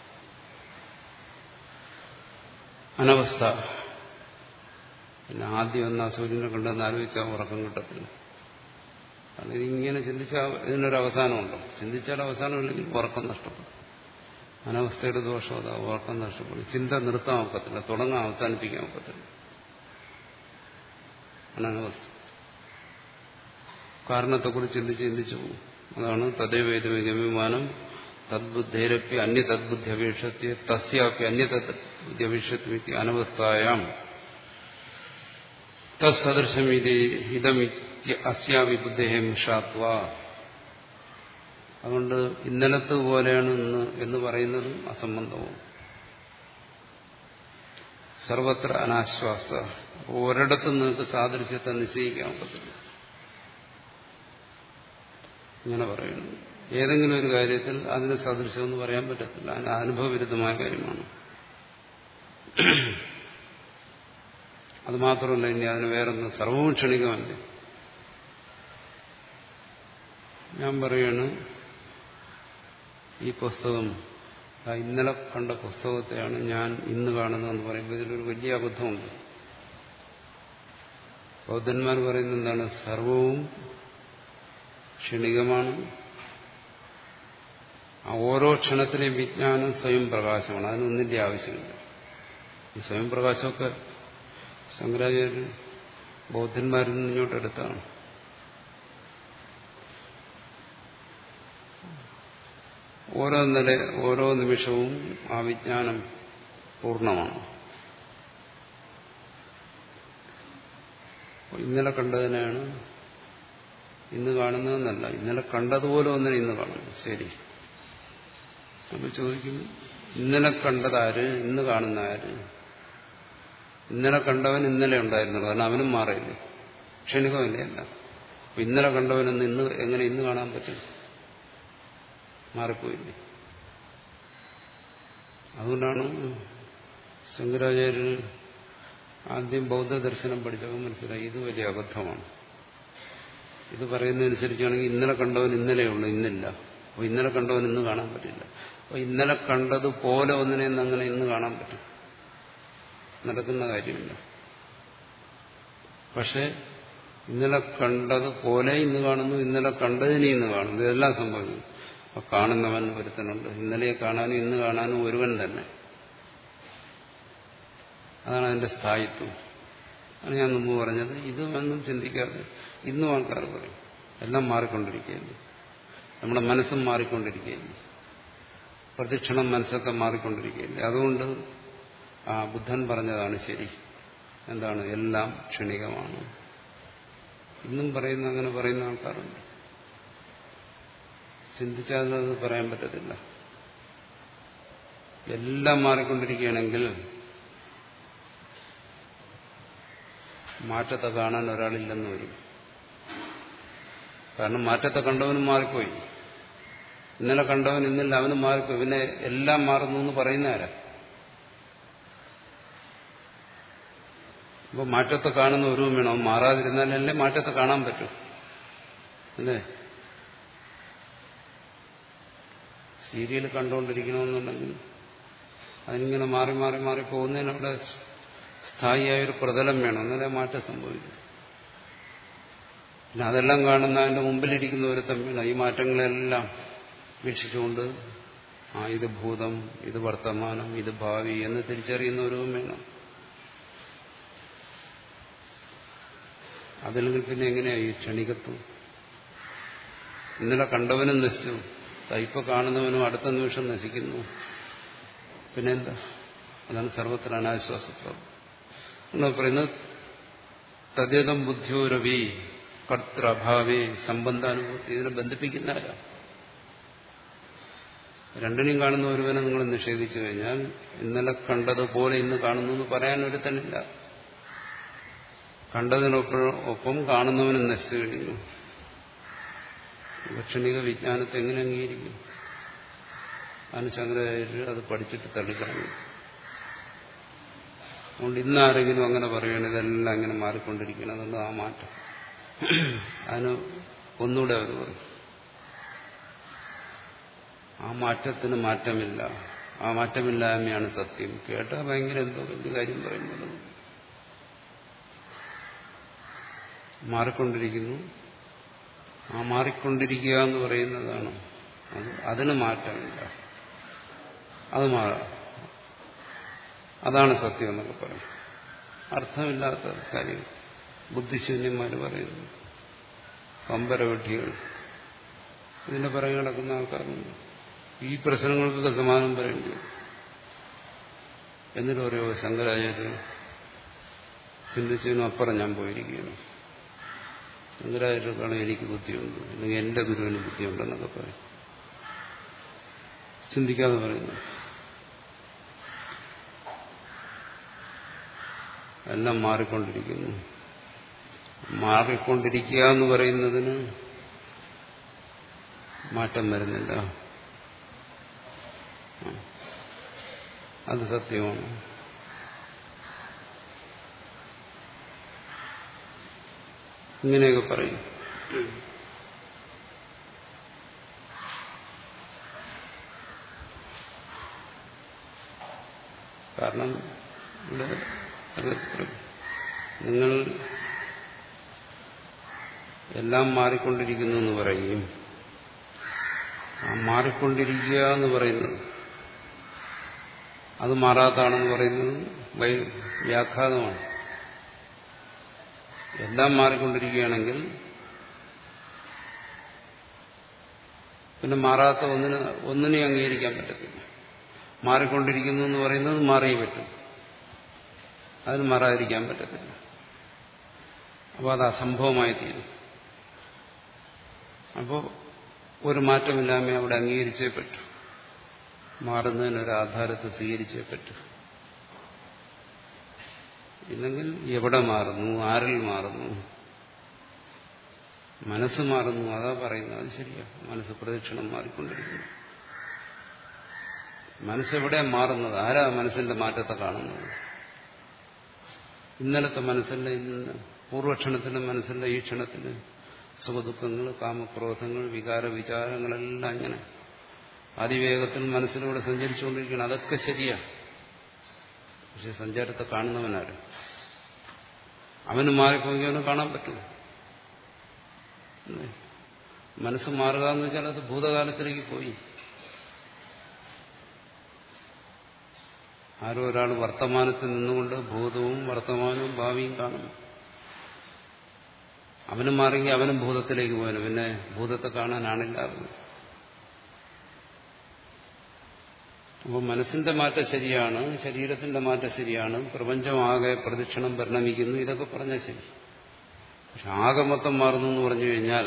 അനവസ്ഥ. പിന്നെ ആദ്യം എന്നാ സൂര്യനെ കണ്ടെന്ന് ആലോചിച്ചാൽ ഉറക്കം കിട്ടത്തില്ല. അതിങ്ങനെ ചിന്തിച്ചാൽ ഇതിനൊരവസാനമുണ്ടോ? ചിന്തിച്ചാൽ അവസാനമില്ലെങ്കിൽ ഉറക്കം നഷ്ടപ്പെടും. അനവസ്ഥയുടെ ദോഷം അതാ, ഉറക്കം നഷ്ടപ്പെടും. ചിന്ത നിർത്താൻ ഒക്കത്തില്ല, തുടങ്ങാൻ അവസാനിപ്പിക്കാൻ ഒക്കത്തില്ല. അനവസ്ഥ. കാരണത്തെക്കുറിച്ച് ചിന്തിച്ച് ചിന്തിച്ചു പോകും. അതാണ് തദൈവേദവിമാനം തദ്ബുദ്ധേരപ്പി അന്യ തദ്ബുദ്ധി അപേക്ഷത്തെ തസ്യാപ്പി അന്യ തദ്ബുദ്ധി അപേക്ഷത്തി അനവസ്ഥായാം തത്സദൃശമിതി ഇതമിത്യ അസ്യാവി ബുദ്ധേഹം ഷാത്വ. അതുകൊണ്ട് ഇന്നലത്തെ പോലെയാണ് ഇന്ന് എന്ന് പറയുന്നതും അസംബന്ധവും. സർവത്ര അനാശ്വാസ. ഒരിടത്തും നിങ്ങൾക്ക് സാദൃശ്യത്തെ നിശ്ചയിക്കാൻ പറ്റില്ല. ഇങ്ങനെ പറയുന്നു. ഏതെങ്കിലും ഒരു കാര്യത്തിൽ അതിന് സദൃശമെന്ന് പറയാൻ പറ്റത്തില്ല. അതിന് അനുഭവവിരുദ്ധമായ കാര്യമാണ്. അത് മാത്രമല്ല, ഇനി അതിന് വേറൊന്ന് സർവവും ക്ഷണികമല്ലേ. ഞാൻ പറയാണ്, ഈ പുസ്തകം ഇന്നലെ കണ്ട പുസ്തകത്തെയാണ് ഞാൻ ഇന്ന് കാണുന്നതെന്ന് പറയുമ്പോൾ ഇതിലൊരു വലിയ അബദ്ധമുണ്ട്. ബൗദ്ധന്മാർ പറയുന്നത് എന്താണ്? സർവവും ക്ഷണികമാണ്. ആ ഓരോ ക്ഷണത്തിലെയും വിജ്ഞാനം സ്വയം പ്രകാശമാണ്. അതിനൊന്നിന്റെ ആവശ്യമില്ല. ഈ സ്വയം പ്രകാശമൊക്കെ ശങ്കരാചാര്യർ ബൗദ്ധന്മാരിൽ നിന്ന് ഇങ്ങോട്ടെടുത്താണ്. ഓരോ നില ഓരോ നിമിഷവും ആ വിജ്ഞാനം പൂർണ്ണമാണ്. ഇന്നലെ കണ്ടതിനാണ് ഇന്ന് കാണുന്നതെന്നല്ല, ഇന്നലെ കണ്ടതുപോലെ ഒന്നിനെ ഇന്ന് കാണുന്നു. ശരി, അപ്പൊ ചോദിക്കും, ഇന്നലെ കണ്ടതാര്, ഇന്ന് കാണുന്ന ആര്? ഇന്നലെ കണ്ടവൻ ഇന്നലെ ഉണ്ടായിരുന്നുള്ളൂ, കാരണം അവനും മാറിയില്ലേ, ക്ഷണികമല്ലേ അല്ല. അപ്പൊ ഇന്നലെ കണ്ടവനെന്ന് ഇന്ന് എങ്ങനെ ഇന്ന് കാണാൻ പറ്റും? മാറിപ്പോയില്ലേ. അതുകൊണ്ടാണ് ശങ്കരാചാര്യർ ആദ്യം ബൗദ്ധ ദർശനം പഠിച്ചപ്പോൾ മനസ്സിലായി ഇത് വലിയ അബദ്ധമാണ്. ഇത് പറയുന്നതനുസരിച്ചാണെങ്കിൽ ഇന്നലെ കണ്ടവൻ ഇന്നലെയുള്ളൂ, ഇന്നില്ല. അപ്പോൾ ഇന്നലെ കണ്ടവൻ ഇന്ന് കാണാൻ പറ്റില്ല. അപ്പോൾ ഇന്നലെ കണ്ടതുപോലെ ഒന്നിനെ അങ്ങനെ ഇന്ന് കാണാൻ പറ്റും? നടക്കുന്ന കാര്യമില്ല. പക്ഷെ ഇന്നലെ കണ്ടതുപോലെ ഇന്ന് കാണുന്നു, ഇന്നലെ കണ്ടതിനെ ഇന്ന് കാണുന്നു. ഇതെല്ലാം സംഭവിക്കുന്നു. അപ്പൊ കാണുന്നവൻ ഒരുത്തനുണ്ട്. ഇന്നലെ കാണാനും ഇന്ന് കാണാനും ഒരുവൻ തന്നെ. അതാണ് അതിന്റെ സ്ഥായിത്വം. ആണ് ഞാൻ മുമ്പ് പറഞ്ഞത്. ഇതൊന്നും ചിന്തിക്കാതെ ഇന്നും ആൾക്കാർ പറയും എല്ലാം മാറിക്കൊണ്ടിരിക്കുകയല്ലേ, നമ്മുടെ മനസ്സും മാറിക്കൊണ്ടിരിക്കുകയല്ലേ, പ്രതിക്ഷണം മനസ്സൊക്കെ മാറിക്കൊണ്ടിരിക്കുകയല്ലേ. അതുകൊണ്ട് ആ ബുദ്ധൻ പറഞ്ഞതാണ് ശരി. എന്താണ്? എല്ലാം ക്ഷണികമാണ്. ഇന്നും പറയുന്ന അങ്ങനെ പറയുന്ന ആൾക്കാരുണ്ട്. ചിന്തിച്ചാൽ അത് പറയാൻ പറ്റത്തില്ല. എല്ലാം മാറിക്കൊണ്ടിരിക്കുകയാണെങ്കിൽ മാറ്റത്തെ കാണാൻ ഒരാളില്ലെന്ന് വരും. കാരണം മാറ്റത്തെ കണ്ടവനും മാറിപ്പോയി. ഇന്നലെ കണ്ടവൻ ഇന്നില്ല, അവനും മാറിപ്പോയി. പിന്നെ എല്ലാം മാറുന്നു എന്ന് പറയുന്ന ആരാ? അപ്പോൾ മാറ്റത്തെ കാണുന്ന ഉരുവം വേണം. മാറാതിരുന്നാലല്ലേ മാറ്റത്തെ കാണാൻ പറ്റും. അല്ലേ? സീരിയൽ കണ്ടുകൊണ്ടിരിക്കണമെന്നുണ്ടെങ്കിൽ അതിനിങ്ങനെ മാറി മാറി മാറി പോകുന്നതിനവിടെ സ്ഥായിയായൊരു പ്രതലം വേണം, എന്നാലേ മാറ്റം സംഭവിക്കും. പിന്നെ അതെല്ലാം കാണുന്ന അതിന്റെ മുമ്പിലിരിക്കുന്ന ഒരു തമ്മിൽ ഈ മാറ്റങ്ങളെല്ലാം വീക്ഷിച്ചുകൊണ്ട് ആ ഇത് ഭൂതം, ഇത് വർത്തമാനം, ഇത് ഭാവി എന്ന് തിരിച്ചറിയുന്നവരും വേണം. അതില്ലെങ്കിൽ പിന്നെ എങ്ങനെയാ ഈ ക്ഷണികത്വം? ഇന്നലെ കണ്ടവനും നശിച്ചു, ഇപ്പൊ കാണുന്നവനും അടുത്ത നിമിഷം നശിക്കുന്നു. പിന്നെന്താ? അതാണ് സർവത്ര അനാശ്വാസത്വം എന്ന് പറയുന്നത്. തദ്യതം ബുദ്ധിയോരവി കർത്തൃഭാവേ സംബന്ധാനുഭൂതി. ഇതിനെ ബന്ധിപ്പിക്കുന്ന ആരാ? രണ്ടിനെയും കാണുന്ന ഒരുവനെ നിങ്ങൾ നിഷേധിച്ചു കഴിഞ്ഞാൽ ഇന്നലെ കണ്ടതുപോലെ ഇന്ന് കാണുന്നു എന്ന് പറയാൻ ഒരുത്തനില്ല. കണ്ടതിനൊപ്പം കാണുന്നവനും നശിച്ചു കഴിഞ്ഞു. ക്ഷണിക വിജ്ഞാനത്തെ എങ്ങനെ അംഗീകരിക്കും? അതിന് ശങ്കരാചാര്യർ അത് പഠിച്ചിട്ട് തള്ളിക്കളഞ്ഞു. അതുകൊണ്ട് ഇന്നാരെങ്കിലും അങ്ങനെ പറയുകയാണ് ഇതെല്ലാം ഇങ്ങനെ മാറിക്കൊണ്ടിരിക്കണം, അതുകൊണ്ട് ആ മാറ്റം അതിന് ഒന്നുകൂടെ അവർ പറയും ആ മാറ്റത്തിന് മാറ്റമില്ല, ആ മാറ്റമില്ലായ്മയാണ് സത്യം. കേട്ടാൽ ഭയങ്കര എന്തോ വലിയ കാര്യം പറയുന്നത്. മാറിക്കൊണ്ടിരിക്കുന്നു, ആ മാറിക്കൊണ്ടിരിക്കുക എന്ന് പറയുന്നതാണ് അത്. അതിന് മാറ്റമില്ല, അത് മാറാം, അതാണ് സത്യം എന്നൊക്കെ പറയും. അർത്ഥമില്ലാത്ത കാര്യം ബുദ്ധിശൂന്യന്മാർ പറയുന്നു. കമ്പരവെട്ടികൾ ഇതിന്റെ പിറകെ കിടക്കുന്ന ആൾക്കാരുണ്ട്. ഈ പ്രശ്നങ്ങൾക്കൊക്കെ സമാധാനം പറയേണ്ടി വരും. എന്നിട്ട് പറയുമോ ശങ്കരാചാര്യർ ചിന്തിച്ചതിനും അപ്പുറം ഞാൻ പോയിരിക്കുകയാണ്, ശങ്കരാചാര്യർക്കാണ് എനിക്ക് ബുദ്ധിയുണ്ട്, അല്ലെങ്കിൽ എന്റെ ഗുരുവിന് ബുദ്ധിയുണ്ടെന്നൊക്കെ പറയും. ചിന്തിക്കാതെ പറയുന്നു. എല്ലാം മാറിക്കൊണ്ടിരിക്കുന്നു. മാറിക്കൊണ്ടിരിക്കുക എന്ന് പറയുന്നതിന് മാറ്റം വരുന്നില്ല, അത് സത്യമാണ്. ഇങ്ങനെയൊക്കെ പറയും. കാരണം ഇവിടെ അത് നിങ്ങൾ എല്ലാം മാറിക്കൊണ്ടിരിക്കുന്നു എന്ന് പറയും. ആ മാറിക്കൊണ്ടിരിക്കുക എന്ന് പറയുന്നത് അത് മാറാത്താണെന്ന് പറയുന്നത് വ്യാഘാതമാണ്. എല്ലാം മാറിക്കൊണ്ടിരിക്കുകയാണെങ്കിൽ പിന്നെ മാറാത്ത ഒന്നിന് ഒന്നിനെ അംഗീകരിക്കാൻ പറ്റത്തില്ല. മാറിക്കൊണ്ടിരിക്കുന്നു എന്ന് പറയുന്നത് മാറിയേ പറ്റും, അതിന് മാറാതിരിക്കാൻ പറ്റത്തില്ല. അപ്പോൾ അത് അസംഭവമായി തീരും. അപ്പോൾ ഒരു മാറ്റമില്ലാമേ അവിടെ അംഗീകരിച്ചേ പറ്റൂ, മാറുന്നതിനൊരു ആധാരത്തെ സ്വീകരിച്ചേ പറ്റൂ. ഇല്ലെങ്കിൽ എവിടെ മാറുന്നു, ആരിൽ മാറുന്നു? മനസ്സ് മാറുന്നു, അതാ പറയുന്നത്. അത് ശരിയാ, മനസ്സ് പ്രദക്ഷിണം മാറിക്കൊണ്ടിരിക്കുന്നു. മനസ്സെവിടെയാ മാറുന്നത്? ആരാ മനസ്സിന്റെ മാറ്റത്തെ കാണുന്നത്? ഇന്നലത്തെ മനസ്സിന്റെ ഇന്ന് പൂർവക്ഷണത്തിന്റെ മനസ്സിന്റെ ഈ ക്ഷണത്തിന് സുഖദുഃഖങ്ങൾ, കാമക്രോധങ്ങൾ, വികാര വിചാരങ്ങളെല്ലാം ഇങ്ങനെ അതിവേഗത്തിൽ മനസ്സിലൂടെ സഞ്ചരിച്ചുകൊണ്ടിരിക്കണം. അതൊക്കെ ശരിയാ. പക്ഷെ സഞ്ചാരത്തെ കാണുന്നവനാര്? അവന് മാറിപ്പോയി അവന് കാണാൻ പറ്റുമോ? മനസ്സ് മാറുക എന്ന് വെച്ചാൽ അത് ഭൂതകാലത്തിലേക്ക് പോയി. ആരോ ഒരാൾ വർത്തമാനത്തിൽ നിന്നുകൊണ്ട് ഭൂതവും വർത്തമാനവും ഭാവിയും കാണും. അവനും മാറിയെങ്കിൽ അവനും ഭൂതത്തിലേക്ക് പോയാലും പിന്നെ ഭൂതത്തെ കാണാനാണില്ലാതെ. അപ്പോൾ മനസ്സിന്റെ മാറ്റം ശരിയാണ്, ശരീരത്തിന്റെ മാറ്റം ശരിയാണ്, പ്രപഞ്ചമാകെ പ്രദക്ഷിണം പരിണമിക്കുന്നു, ഇതൊക്കെ പറഞ്ഞാൽ ശരി. പക്ഷെ ആകെ മൊത്തം മാറുന്നു എന്ന് പറഞ്ഞു കഴിഞ്ഞാൽ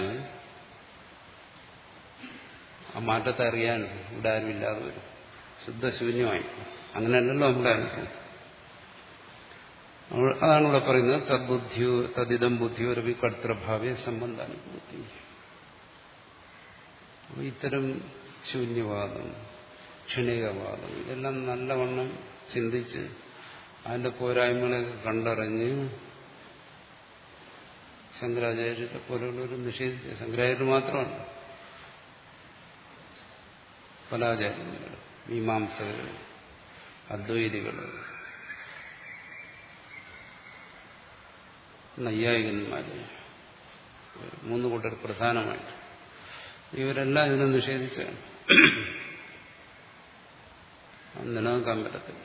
ആ മാറ്റത്തെ അറിയാൻ ഇവിടെ ആരുമില്ലാതെ വരും, ശുദ്ധശൂന്യമായി. അങ്ങനെയല്ലല്ലോ നമ്മുടെ അനുഭവം. അതാണ് ഇവിടെ പറയുന്നത് തദ്ബുദ്ധിയോ തദിതം ബുദ്ധിയോ രവി കർത്തൃഭാവ്യ സംബന്ധാനുഭൂതി. ഇത്തരം ശൂന്യവാദം, ക്ഷണികവാദം ഇതെല്ലാം നല്ലവണ്ണം ചിന്തിച്ച് അതിന്റെ പോരായ്മകളെയൊക്കെ കണ്ടറിഞ്ഞ് ശങ്കരാചാര്യരെ പോലുള്ളവർ നിഷേധിച്ച ശങ്കരാചാര്യർ മാത്രമല്ല, പല ആചാര്യന്മാർ, മീമാംസകർ, അദ്വൈതികൾ, നൈയായികന്മാര്, മൂന്ന് കൂട്ടർ പ്രധാനമായിട്ട് ഇവരെല്ലാം ഇതിനെ നിഷേധിച്ചാണ്. നിലനിൽക്കാൻ പറ്റത്തില്ല.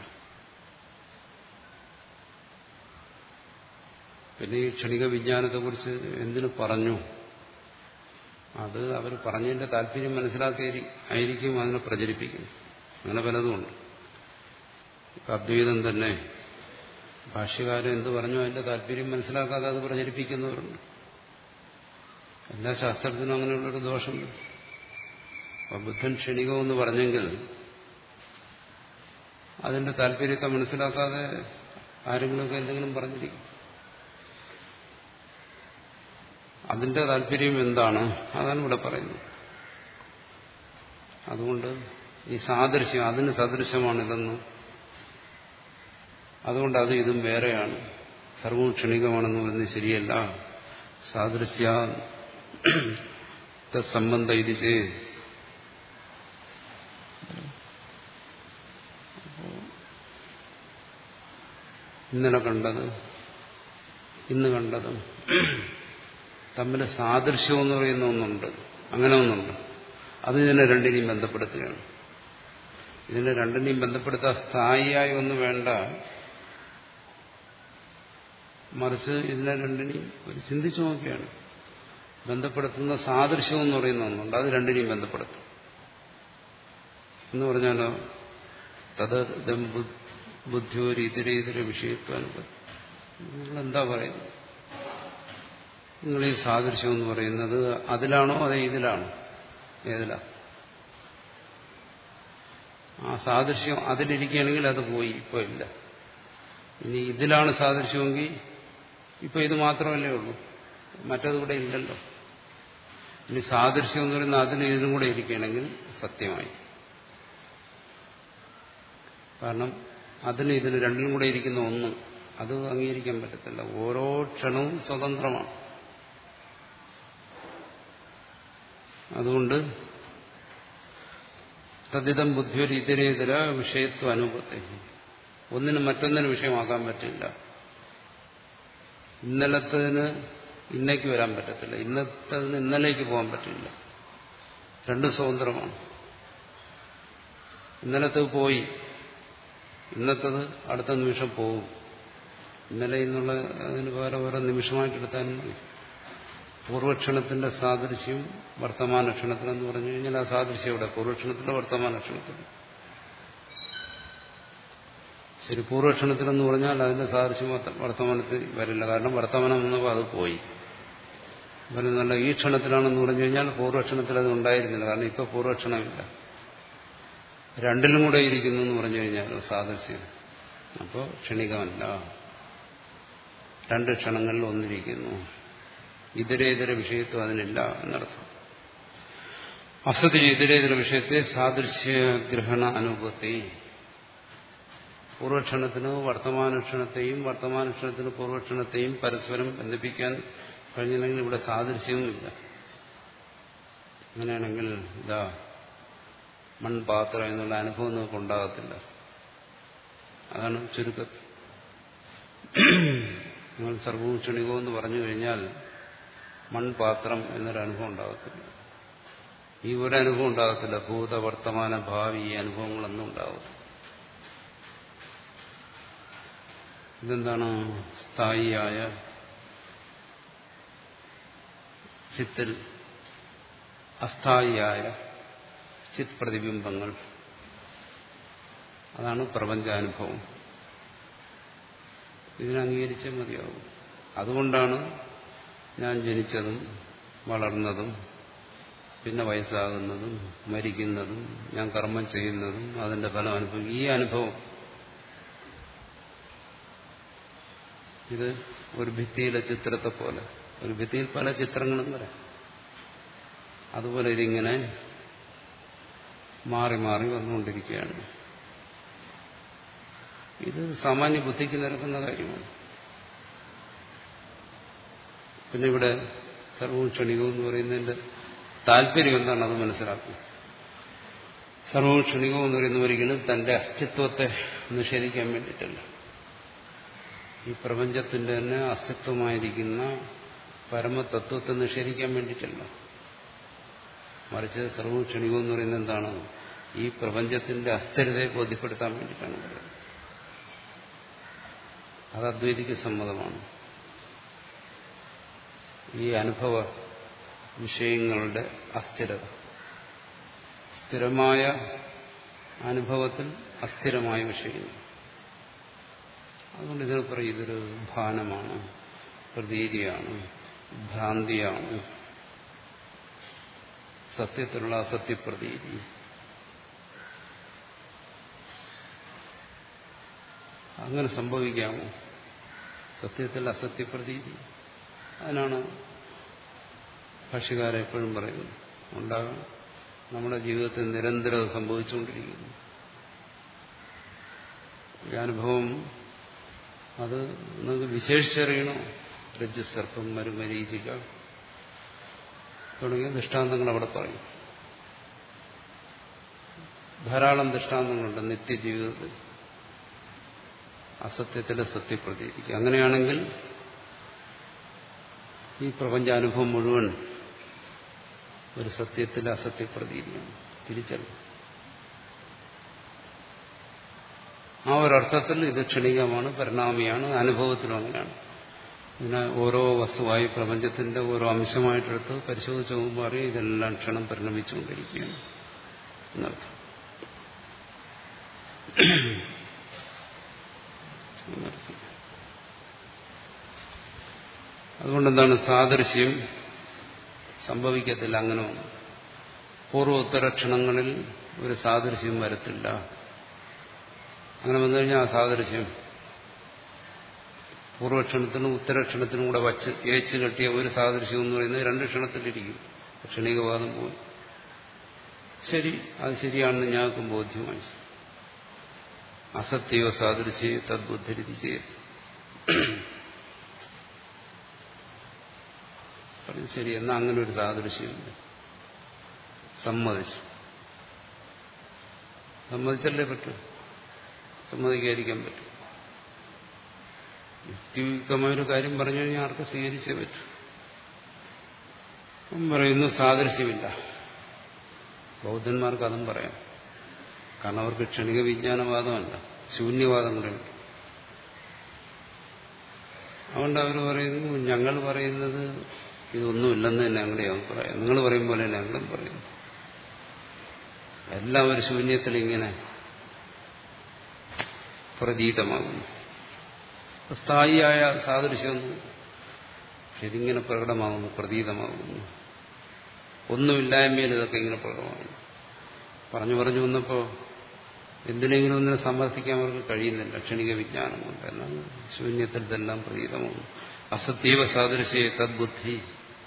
പിന്നെ ഈ ക്ഷണിക വിജ്ഞാനത്തെക്കുറിച്ച് എന്തിനു പറഞ്ഞു? അത് അവർ പറഞ്ഞതിന്റെ താല്പര്യം മനസ്സിലാക്കി ആയിരിക്കും അതിനെ പ്രചരിപ്പിക്കുന്നു. അങ്ങനെ പലതുമുണ്ട്. അദ്വൈതം തന്നെ ഭാഷ്യകാരൻ എന്ത് പറഞ്ഞു അതിന്റെ താല്പര്യം മനസ്സിലാക്കാതെ അത് പ്രചരിപ്പിക്കുന്നവരുണ്ട്. എല്ലാ ശാസ്ത്രത്തിനും അങ്ങനെയുള്ളൊരു ദോഷമുണ്ട്. അപ്പൊ ബുദ്ധൻ ക്ഷണികമെന്ന് പറഞ്ഞെങ്കിൽ അതിന്റെ താല്പര്യത്തെ മനസ്സിലാക്കാതെ ആരെങ്കിലുമൊക്കെ എന്തെങ്കിലും പറഞ്ഞിരിക്കും. അതിന്റെ താല്പര്യം എന്താണ്? അതാണ് ഇവിടെ പറയുന്നത്. അതുകൊണ്ട് ഈ സാദൃശ്യം അതിന് സദൃശമാണിതെന്ന്, അതുകൊണ്ട് അത് ഇതും വേറെയാണ്, സർവവും ക്ഷണികമാണെന്ന് പറയുന്നത് ശരിയല്ല. സാദൃശ്യ സംബന്ധ ഇതിച്ച് ഇന്നലെ കണ്ടത് ഇന്ന് കണ്ടതും തമ്മിൽ സാദൃശ്യം എന്ന് പറയുന്ന ഒന്നുണ്ട്. അങ്ങനെ ഒന്നുണ്ട്. അത് ഇതിനെ രണ്ടിനെയും ബന്ധപ്പെടുത്തുകയാണ്. ഇതിനെ രണ്ടിനെയും ബന്ധപ്പെടുത്താൻ സ്ഥായിയായി ഒന്നും വേണ്ട, മറിച്ച് ഇതിനെ രണ്ടിനെയും ഒരു ചിന്തിച്ചു നോക്കിയാണ് ബന്ധപ്പെടുത്തുന്ന സാദൃശ്യം എന്ന് പറയുന്ന ഒന്നുണ്ട്. അത് രണ്ടിനെയും ബന്ധപ്പെടുത്തും എന്ന് പറഞ്ഞാലോ, തത് ബുദ്ധിയോര് ഇതര ഇതര വിഷയത്വാനുപത്തി. നിങ്ങളെന്താ പറയുന്നത്? നിങ്ങൾ ഈ സാദൃശ്യം എന്ന് പറയുന്നത് അതിലാണോ അതേ ഇതിലാണോ? ഏതിലാ? ആ സാദൃശ്യം അതിലിരിക്കുകയാണെങ്കിൽ അത് പോയി, ഇപ്പൊ ഇല്ല. ഇനി ഇതിലാണ് സാദൃശ്യമെങ്കിൽ ഇപ്പൊ ഇത് മാത്രമല്ലേ ഉള്ളൂ, മറ്റത് കൂടെ ഇല്ലല്ലോ. ഇനി സാദൃശ്യം എന്ന് പറയുന്നത് അതിന് ഇതിനും കൂടെ ഇരിക്കുകയാണെങ്കിൽ സത്യമായി. കാരണം അതിന് ഇതിന് രണ്ടിനും കൂടെ ഇരിക്കുന്ന ഒന്ന്, അത് അംഗീകരിക്കാൻ പറ്റത്തില്ല. ഓരോ ക്ഷണവും സ്വതന്ത്രമാണ്. അതുകൊണ്ട് തദ്ദിതം ബുദ്ധിയൊരു ഇതരേതര വിഷയത്വ അനുഭവത്തെ ഒന്നിനും മറ്റൊന്നിനും വിഷയമാക്കാൻ പറ്റില്ല. ഇന്നലത്തതിന് ഇന്നേക്ക് വരാൻ പറ്റത്തില്ല, ഇന്നത്തതിന് ഇന്നലേക്ക് പോകാൻ പറ്റില്ല. രണ്ടും സ്വതന്ത്രമാണ്. ഇന്നലത്തത് പോയി, ഇന്നത്തത് അടുത്ത നിമിഷം പോകും. ഇന്നലെ എന്നുള്ള അതിന് വേറെ ഓരോ നിമിഷമായിട്ടെടുത്താലും മതി. പൂർവക്ഷണത്തിന്റെ സാദൃശ്യം വർത്തമാന ക്ഷണത്തിനെന്ന് പറഞ്ഞു കഴിഞ്ഞാൽ ആ സാദൃശ്യം ഇവിടെ പൂർവക്ഷണത്തിലെ വർത്തമാന ക്ഷണത്തിൽ. ശരി, പൂർവക്ഷണത്തിലെന്ന് പറഞ്ഞാൽ അതിന്റെ സാദൃശ്യം വർത്തമാനത്തിൽ വരില്ല. കാരണം വർത്തമാനം എന്നപ്പോൾ അത് പോയി. നല്ല ഈ ക്ഷണത്തിലാണെന്ന് പറഞ്ഞു കഴിഞ്ഞാൽ പൂർവക്ഷണത്തിൽ അത് ഉണ്ടായിരുന്നില്ല. കാരണം ഇപ്പൊ പൂർവക്ഷണമില്ല. രണ്ടിലും കൂടെ ഇരിക്കുന്നു എന്ന് പറഞ്ഞു കഴിഞ്ഞാൽ സാദൃശ്യം അപ്പോൾ ക്ഷണികമല്ല. രണ്ട് ക്ഷണങ്ങളിൽ ഒന്നിരിക്കുന്നു. ഇതരേതര വിഷയത്വം അതിനില്ല എന്നർത്ഥം. അസതി ഇതരേതര വിഷയത്തെ സാദൃശ്യഗ്രഹണ അനുഭവത്തെ പൂർവക്ഷണത്തിന് വർത്തമാനക്ഷണത്തെയും വർത്തമാനക്ഷണത്തിന് പൂർവക്ഷണത്തെയും പരസ്പരം ബന്ധിപ്പിക്കാൻ കഴിഞ്ഞില്ലെങ്കിൽ ഇവിടെ സാദൃശ്യവുമില്ല. അങ്ങനെയാണെങ്കിൽ ഇതാ മൺപാത്രം എന്നുള്ള അനുഭവം നമുക്ക് ഉണ്ടാകത്തില്ല. അതാണ് ചുരുക്കത്തിൽ. നിങ്ങൾ സർവവും ക്ഷണികവും എന്ന് പറഞ്ഞു കഴിഞ്ഞാൽ മൺപാത്രം എന്നൊരു അനുഭവം ഉണ്ടാകത്തില്ല. ഈ ഒരു അനുഭവം ഉണ്ടാകത്തില്ല. ഭൂത വർത്തമാന ഭാവി ഈ അനുഭവങ്ങളൊന്നും ഉണ്ടാകത്തില്ല. ഇതെന്താണ്? സ്ഥായിയായ ചിത്തിൽ അസ്ഥായിയായ ചിത് പ്രതിബിംബങ്ങൾ, അതാണ് പ്രപഞ്ചാനുഭവം. ഇതിനെ അംഗീകരിച്ചേ മതിയാവും. അതുകൊണ്ടാണ് ഞാൻ ജനിച്ചതും വളർന്നതും പിന്നെ വയസ്സാകുന്നതും മരിക്കുന്നതും ഞാൻ കർമ്മം ചെയ്യുന്നതും അതിന്റെ ഫലം അനുഭവം. ഈ അനുഭവം ഇത് ഒരു ഭിത്തിയിലെ ചിത്രത്തെ പോലെ, ഒരു ഭിത്തിയിൽ പല ചിത്രങ്ങളും വരാം. അതുപോലെ ഇതിങ്ങനെ മാറി മാറി വന്നുകൊണ്ടിരിക്കുകയാണ്. ഇത് സാമാന്യ ബുദ്ധിക്ക് നിരക്കുന്ന കാര്യമാണ്. പിന്നെ ഇവിടെ സർവവും ക്ഷണികവും എന്ന് പറയുന്നതിന്റെ താല്പര്യം എന്താണ് അത് മനസ്സിലാക്കും. സർവവും ക്ഷണികവും എന്ന് പറയുന്ന ഒരിക്കലും തന്റെ അസ്തിത്വത്തെ നിഷേധിക്കാൻ വേണ്ടിയിട്ടല്ല. ഈ പ്രപഞ്ചത്തിന്റെ തന്നെ അസ്തിത്വമായിരിക്കുന്ന പരമതത്വത്തെ നിഷേധിക്കാൻ വേണ്ടിയിട്ടല്ല. മറിച്ച് സർവവും ക്ഷണികവും എന്ന് പറയുന്നത് എന്താണ്? ഈ പ്രപഞ്ചത്തിന്റെ അസ്ഥിരതയെ ബോധ്യപ്പെടുത്താൻ വേണ്ടിയിട്ടാണ് പറയുന്നത്. അത് അദ്വൈതിക്ക് സമ്മതമാണ്. ഈ അനുഭവ വിഷയങ്ങളുടെ അസ്ഥിരത, സ്ഥിരമായ അനുഭവത്തിൽ അസ്ഥിരമായ വിഷയങ്ങൾ. അതുകൊണ്ട് ഇതിനെ പറയും ഇതൊരു ഭാനമാണ്, പ്രതീതിയാണ്, ഭ്രാന്തിയാണ്, സത്യത്തിലുള്ള അസത്യപ്രതീതി. അങ്ങനെ സംഭവിക്കാമോ? സത്യത്തിൽ അസത്യപ്രതീതി. അതിനാണ് ഭാഷ്യകാരൻ എപ്പോഴും പറയുന്നത് ഉണ്ടാകാം. നമ്മുടെ ജീവിതത്തിൽ നിരന്തരം സംഭവിച്ചുകൊണ്ടിരിക്കുന്നു. ഈ അനുഭവം അത് നിങ്ങൾക്ക് വിശേഷിച്ചറിയണോ? രജ്ജുസർപ്പം, മരുമരീചിക തുടങ്ങിയ ദൃഷ്ടാന്തങ്ങൾ അവിടെ പറയും. ധാരാളം ദൃഷ്ടാന്തങ്ങളുണ്ട് നിത്യജീവിതത്തിൽ അസത്യത്തിലെ സത്യപ്രതീതിക്ക്. അങ്ങനെയാണെങ്കിൽ ഈ പ്രപഞ്ചാനുഭവം മുഴുവൻ ഒരു സത്യത്തിലെ അസത്യപ്രതീതിയാണ്. തിരിച്ചറിയും. ആ ഒരർത്ഥത്തിൽ ഇത് ക്ഷണികമാണ്, പരിണാമിയാണ്. അനുഭവത്തിലും അങ്ങനെയാണ്. ഇതിനെ ഓരോ വസ്തുവായി പ്രപഞ്ചത്തിന്റെ ഓരോ അംശമായിട്ടെടുത്ത് പരിശോധിച്ച് നോക്കുമ്പോൾ അറിയാം ഇതെല്ലാം ക്ഷണം പരിണമിച്ചുകൊണ്ടിരിക്കുകയാണ് എന്നർത്ഥം. അതുകൊണ്ടെന്താണ് സാദൃശ്യം സംഭവിക്കത്തില്ല. അങ്ങനെ പൂർവോത്തര ക്ഷണങ്ങളിൽ ഒരു സാദൃശ്യം വരത്തില്ല. അങ്ങനെ വന്നു കഴിഞ്ഞാൽ ആ സാദൃശ്യം പൂർവക്ഷണത്തിനും ഉത്തരക്ഷണത്തിനും കൂടെ വച്ച് ഏച്ചു കെട്ടിയ ഒരു സാദൃശ്യം എന്ന് പറയുന്നത് രണ്ട് ക്ഷണത്തിലിരിക്കും. ക്ഷണികവാദം പോയി. ശരി, അത് ശരിയാണെന്ന് ഞങ്ങൾക്കും ബോധ്യമായി. അസത്യോ സാദൃശ്യ തദ്ബുദ്ധരിതി ചെയ്ത് പറഞ്ഞു. ശരി, എന്നാ അങ്ങനെ ഒരു സാദൃശ്യമില്ല. സമ്മതിച്ചു. സമ്മതിച്ചല്ലേ പറ്റൂ. സമ്മതിക്കാതിരിക്കാൻ പറ്റും. യുക്തിയുക്തമായൊരു കാര്യം പറഞ്ഞു കഴിഞ്ഞാൽ ആർക്ക് സ്വീകരിച്ചേ പറ്റൂ. പറയുന്നു സാദൃശ്യമില്ല. ബൗദ്ധന്മാർക്ക് അതും പറയാം. കാരണം അവർക്ക് ക്ഷണിക വിജ്ഞാനവാദമല്ല, ശൂന്യവാദം കൂടെയുണ്ട്. അതുകൊണ്ട് അവർ പറയുന്നു ഞങ്ങൾ പറയുന്നത് ഇതൊന്നുമില്ലെന്ന് തന്നെ ഞങ്ങളുടെ അഭിപ്രായം. നിങ്ങൾ പറയും പോലെ തന്നെ ഞങ്ങളും പറയുന്നു. എല്ലാം ഒരു ശൂന്യത്തിൽ ഇങ്ങനെ പ്രതീതമാകുന്നു. സ്ഥായിയായ സാദൃശ്യമൊന്നും ഇതിങ്ങനെ പ്രകടമാകുന്നു, പ്രതീതമാകുന്നു. ഒന്നുമില്ലായ്മയിൽ ഇതൊക്കെ ഇങ്ങനെ പ്രകടമാകുന്നു. പറഞ്ഞു പറഞ്ഞു വന്നപ്പോൾ എന്തിനെങ്കിലും ഒന്നിനെ സമർത്ഥിക്കാൻ അവർക്ക് കഴിയുന്നില്ല ക്ഷണിക വിജ്ഞാനം കൊണ്ട്. എന്നാൽ ശൂന്യത്തിൽ ഇതെല്ലാം പ്രതീതമാകുന്നു. അസത്യവ സാദൃശ്യ തദ്ബുദ്ധി.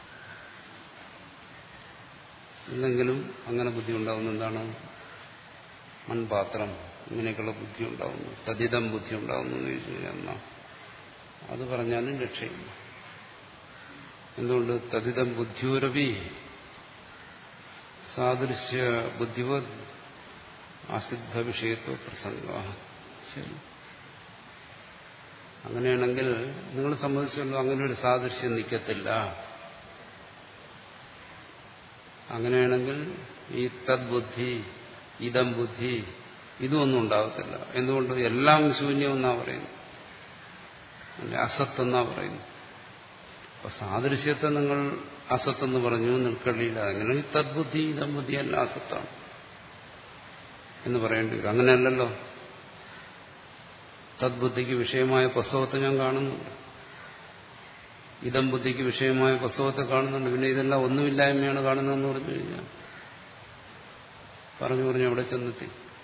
ഇല്ലെങ്കിലും അങ്ങനെ ബുദ്ധി ഉണ്ടാകുന്ന എന്താണ്? മൺപാത്രം ഇങ്ങനെയൊക്കെയുള്ള ബുദ്ധി ഉണ്ടാകുന്നു, തദിതം ബുദ്ധി ഉണ്ടാകുന്നു എന്ന് ചോദിച്ചു കഴിഞ്ഞാൽ എന്നാ അത് പറഞ്ഞാലും രക്ഷയില്ല. എന്തുകൊണ്ട്? തദിതം ബുദ്ധിയോരവി സാദൃശ്യ ബുദ്ധിവ അസിദ്ധ വിഷയത്വ പ്രസംഗ. ശരി, അങ്ങനെയാണെങ്കിൽ നിങ്ങൾ സമ്മതിച്ചല്ലോ അങ്ങനെ ഒരു സാദൃശ്യം നിൽക്കത്തില്ല. അങ്ങനെയാണെങ്കിൽ ഈ തദ്ബുദ്ധി, ഇതം ബുദ്ധി, ഇതൊന്നും ഉണ്ടാകത്തില്ല. എന്തുകൊണ്ട്? എല്ലാം ശൂന്യമെന്നാ പറയുന്നു, അസത്തെന്നാ പറയുന്നു. അപ്പൊ സാദൃശ്യത്തെ നിങ്ങൾ അസത്തെന്ന് പറഞ്ഞു നിൽക്കള്ളിയില്ല. അങ്ങനെ ഈ തദ്ബുദ്ധി, ഇതം ബുദ്ധി എല്ലാം അസത്താണ് എന്ന് പറയേണ്ടി വരും. അങ്ങനെയല്ലല്ലോ. തദ്ബുദ്ധിക്ക് വിഷയമായ പുസ്തകത്തെ ഞാൻ കാണുന്നുണ്ട്, ഇതം ബുദ്ധിക്ക് വിഷയമായ പുസ്തകത്തെ കാണുന്നുണ്ട്. പിന്നെ ഇതെല്ലാം ഒന്നുമില്ലായ്മയാണ് കാണുന്നതെന്ന് പറഞ്ഞു കഴിഞ്ഞാൽ പറഞ്ഞു പറഞ്ഞു അവിടെ ചെന്നെത്തി.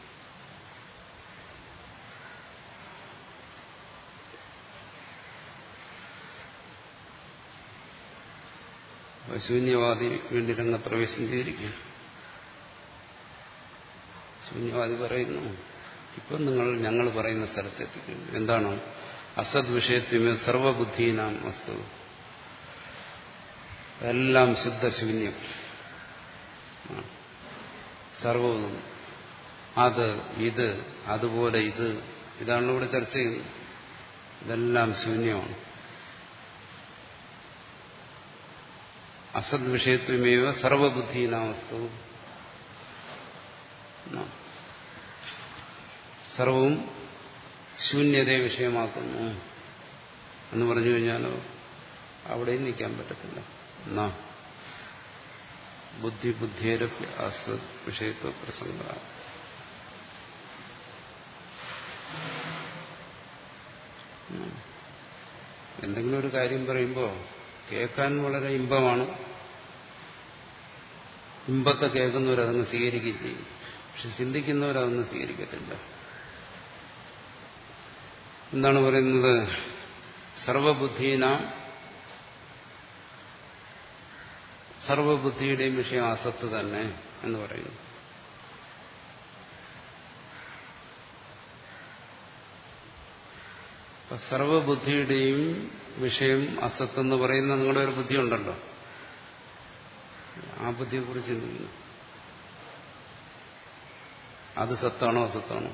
ശൂന്യവാദി വേണ്ടി രംഗപ്രവേശം ചെയ്തിരിക്കുക. ശൂന്യവാദി പറയുന്നു ഇപ്പം നിങ്ങൾ ഞങ്ങൾ പറയുന്ന സ്ഥലത്തെത്തിക്കുന്നു. എന്താണ് അസദ് വിഷയത്തിന് സർവബുദ്ധീനാം വസ്തു, എല്ലാം ശുദ്ധശൂന്യം, സർവവും അത് ഇത് അതുപോലെ ഇത്, ഇതാണ് ഇവിടെ ചർച്ച ചെയ്യുന്നത്. ഇതെല്ലാം ശൂന്യമാണ്. അസദ് വിഷയത്വമേവ സർവബുദ്ധീനാവസ്തു, സർവവും ശൂന്യതയെ വിഷയമാക്കുന്നു എന്ന് പറഞ്ഞു കഴിഞ്ഞാലോ അവിടെയും നിൽക്കാൻ പറ്റത്തില്ല. എന്നാ ബുദ്ധി ബുദ്ധിയേരപ്പി അസദ് വിഷയത്വ പ്രസംഗ. എന്തെങ്കിലും ഒരു കാര്യം പറയുമ്പോൾ കേൾക്കാൻ വളരെ ഇമ്പമാണ്. ഇമ്പത്തെ കേൾക്കുന്നവരതൊന്ന് സ്വീകരിക്കുകയും ചെയ്യും. പക്ഷെ ചിന്തിക്കുന്നവരതൊന്നും സ്വീകരിക്കത്തില്ല. എന്താണ് പറയുന്നത്? സർവബുദ്ധീന, സർവബുദ്ധിയുടെയും വിഷയം അസത്ത് തന്നെ എന്ന് പറയുന്നു. സർവബുദ്ധിയുടെയും വിഷയം അസത്ത് എന്ന് പറയുന്ന നിങ്ങളുടെ ഒരു ബുദ്ധി ഉണ്ടല്ലോ, ആ ബുദ്ധിയെക്കുറിച്ച് ചിന്തിക്കുന്നു. അത് സത്താണോ അസത്താണോ?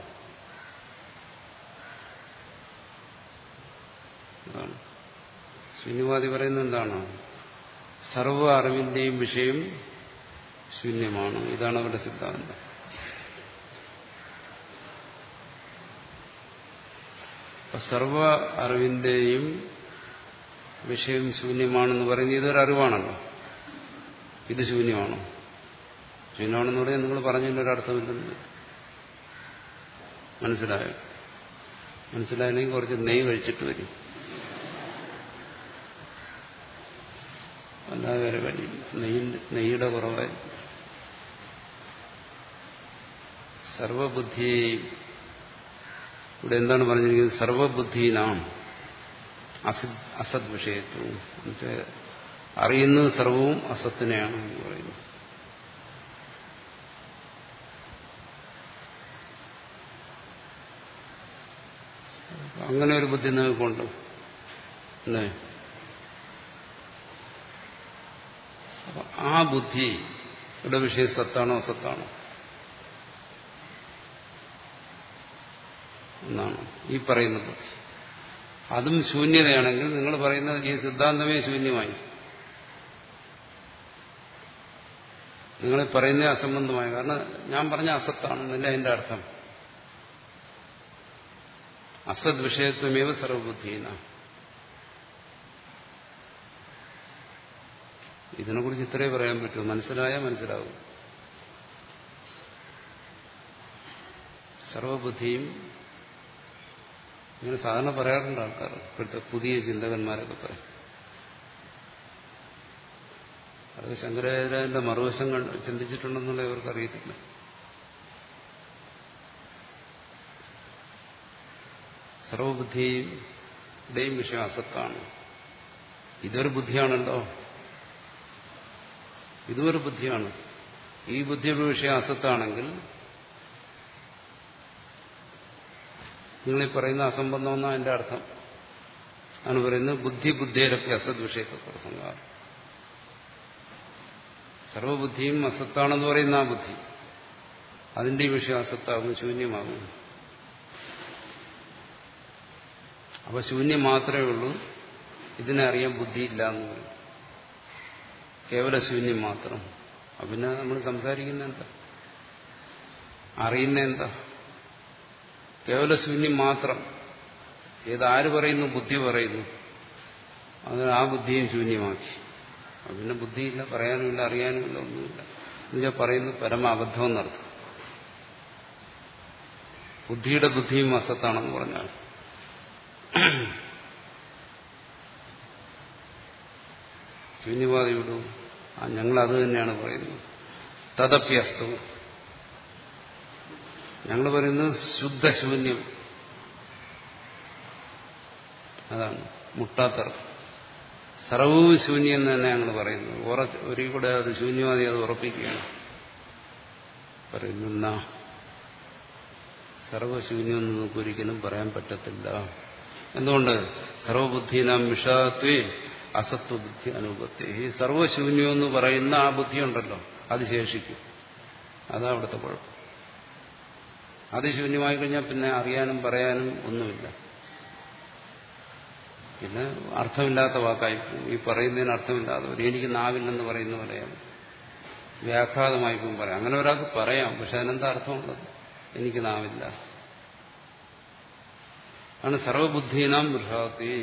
അതാണ് ശൂന്യവാദി പറയുന്നത്. എന്താണ്? സർവ്വ അറിവിന്റെയും വിഷയം ശൂന്യമാണ്. ഇതാണ് അവരുടെ സിദ്ധാന്തം. സർവ അറിവിന്റെയും വിഷയം ശൂന്യമാണെന്ന് പറയുന്നത് ഇതൊരു അറിവാണല്ലോ. ഇത് ശൂന്യമാണോ? ശൂന്യമാണെന്ന് പറയാൻ നിങ്ങൾ പറഞ്ഞതിനൊരർത്ഥമില്ലെന്ന് മനസ്സിലായോ? മനസ്സിലായെങ്കിൽ കുറച്ച് നെയ്യ് കഴിച്ചിട്ട് വരും, അല്ലാതെ വേറെ വഴി. നെയ്യ് നെയ്യുടെ കുറവായിരിക്കും. സർവബുദ്ധിയെയും ഇവിടെ എന്താണ് പറഞ്ഞിരിക്കുന്നത്? സർവബുദ്ധീനാം അസദ് അസദ് വിഷയത്വവും. എന്നുവെച്ചാൽ അറിയുന്നത് സർവവും അസത്തിനെയാണ് എന്ന് പറയുന്നു. അങ്ങനെ ഒരു ബുദ്ധി നിങ്ങൾക്കുണ്ട് അല്ലേ? അപ്പൊ ആ ബുദ്ധിയുടെ വിഷയം സത്താണോ അസത്താണോ എന്നാണ് ഈ പറയുന്ന ബുദ്ധി. അതും ശൂന്യതയാണെങ്കിൽ നിങ്ങൾ പറയുന്ന ഈ സിദ്ധാന്തമേ ശൂന്യമായി. നിങ്ങൾ പറയുന്നത് അസംബന്ധമായി. കാരണം ഞാൻ പറഞ്ഞ അസത്താണെന്നല്ല അതിന്റെ അർത്ഥം. അസദ് വിഷയത്വമേവ സർവബുദ്ധീന. ഇതിനെക്കുറിച്ച് ഇത്രേ പറയാൻ പറ്റൂ. മനസ്സിലായാൽ മനസ്സിലാവും. സർവബുദ്ധിയും ഇങ്ങനെ സാധാരണ പറയാറുണ്ട് ആൾക്കാർ. ഇപ്പോഴത്തെ പുതിയ ചിന്തകന്മാരൊക്കെ പറയും. അത് ശങ്കരാചാര്യന്റെ മറുവശം ചിന്തിച്ചിട്ടുണ്ടെന്നുള്ള ഇവർക്ക് അറിയത്തില്ല. സർവബുദ്ധിയുടെയും വിഷയം അസത്താണ്. ഇതൊരു ബുദ്ധിയാണല്ലോ, ഇതൊരു ബുദ്ധിയാണ്. ഈ ബുദ്ധിയുടെ വിഷയം അസത്താണെങ്കിൽ നിങ്ങളീ പറയുന്ന അസംബന്ധമെന്നാണ് അതിന്റെ അർത്ഥം. ആണ് പറയുന്നത് ബുദ്ധി ബുദ്ധിയിലൊക്കെ അസത് വിഷയത്തെ പ്രസംഗം. സർവബുദ്ധിയും അസത്താണെന്ന് പറയുന്ന ആ ബുദ്ധി, അതിന്റെ വിഷയം അസത്താകും, ശൂന്യമാകും. അപ്പൊ ശൂന്യം മാത്രമേ ഉള്ളൂ. ഇതിനെ അറിയാൻ ബുദ്ധിയില്ല എന്ന് പറയും. കേവല ശൂന്യം മാത്രം. അപ്പൊ പിന്നെ നമ്മൾ സംസാരിക്കുന്ന എന്താ? അറിയുന്ന എന്താ? കേവല ശൂന്യം മാത്രം. ഏതാര് പറയുന്നു? ബുദ്ധി പറയുന്നു. അതിന് ആ ബുദ്ധിയും ശൂന്യമാക്കി. അപ്പൊ പിന്നെ ബുദ്ധിയില്ല, പറയാനുമില്ല, അറിയാനുമില്ല, ഒന്നുമില്ല. എന്നുവെച്ചാൽ പറയുന്നത് പരമ അബദ്ധം എന്നർത്ഥം. ബുദ്ധിയുടെ ബുദ്ധിയും അസത്താണെന്ന് പറഞ്ഞാൽ ശൂന്യവാദി വിടൂ. ആ ഞങ്ങളത് തന്നെയാണ് പറയുന്നത്. തദപ്യസ്തു. ഞങ്ങൾ പറയുന്നത് ശുദ്ധശൂന്യം. അതാണ് മുട്ടാത്തർക്കം. സർവവും ശൂന്യം എന്ന് തന്നെ ഞങ്ങൾ പറയുന്നത്. ഒരു കൂടെ അത് ശൂന്യവാദി അത് ഉറപ്പിക്കുകയാണ്. പറയുന്ന സർവശൂന്യം നമുക്ക് ഒരിക്കലും പറയാൻ പറ്റത്തില്ല. എന്തുകൊണ്ട്? സർവബുദ്ധീനാം വിഷാത്വേ അസത്വബുദ്ധി അനുപത്തി. ഈ സർവശൂന്യം എന്ന് പറയുന്ന ആ ബുദ്ധിയുണ്ടല്ലോ, അത് ശേഷിക്കും. അതാ അവിടുത്തെ കുഴപ്പം. അത് ശൂന്യമായി കഴിഞ്ഞാൽ പിന്നെ അറിയാനും പറയാനും ഒന്നുമില്ല. പിന്നെ അർത്ഥമില്ലാത്ത വാക്കായി ഈ പറയുന്നതിന് അർത്ഥമില്ലാതെ ഒരു എനിക്ക് നാവില്ലെന്ന് പറയുന്ന പോലെയാണ്, വ്യാഘാതമായി പോകും പറയാം. അങ്ങനെ ഒരാൾക്ക് പറയാം, പക്ഷെ അതിനെന്താ അർത്ഥമുള്ളത്? എനിക്ക് നാവില്ല. ആണ് സർവബുദ്ധീനാം ബൃഹാത്തി.